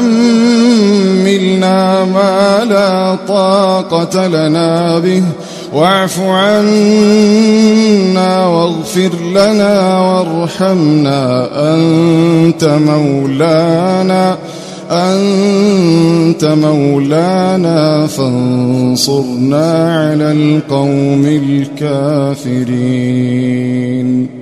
تحملنا ما لا طاقة لنا به واعف عنا واغفر لنا وارحمنا أنت مولانا أنت مولانا فانصرنا على القوم الكافرين.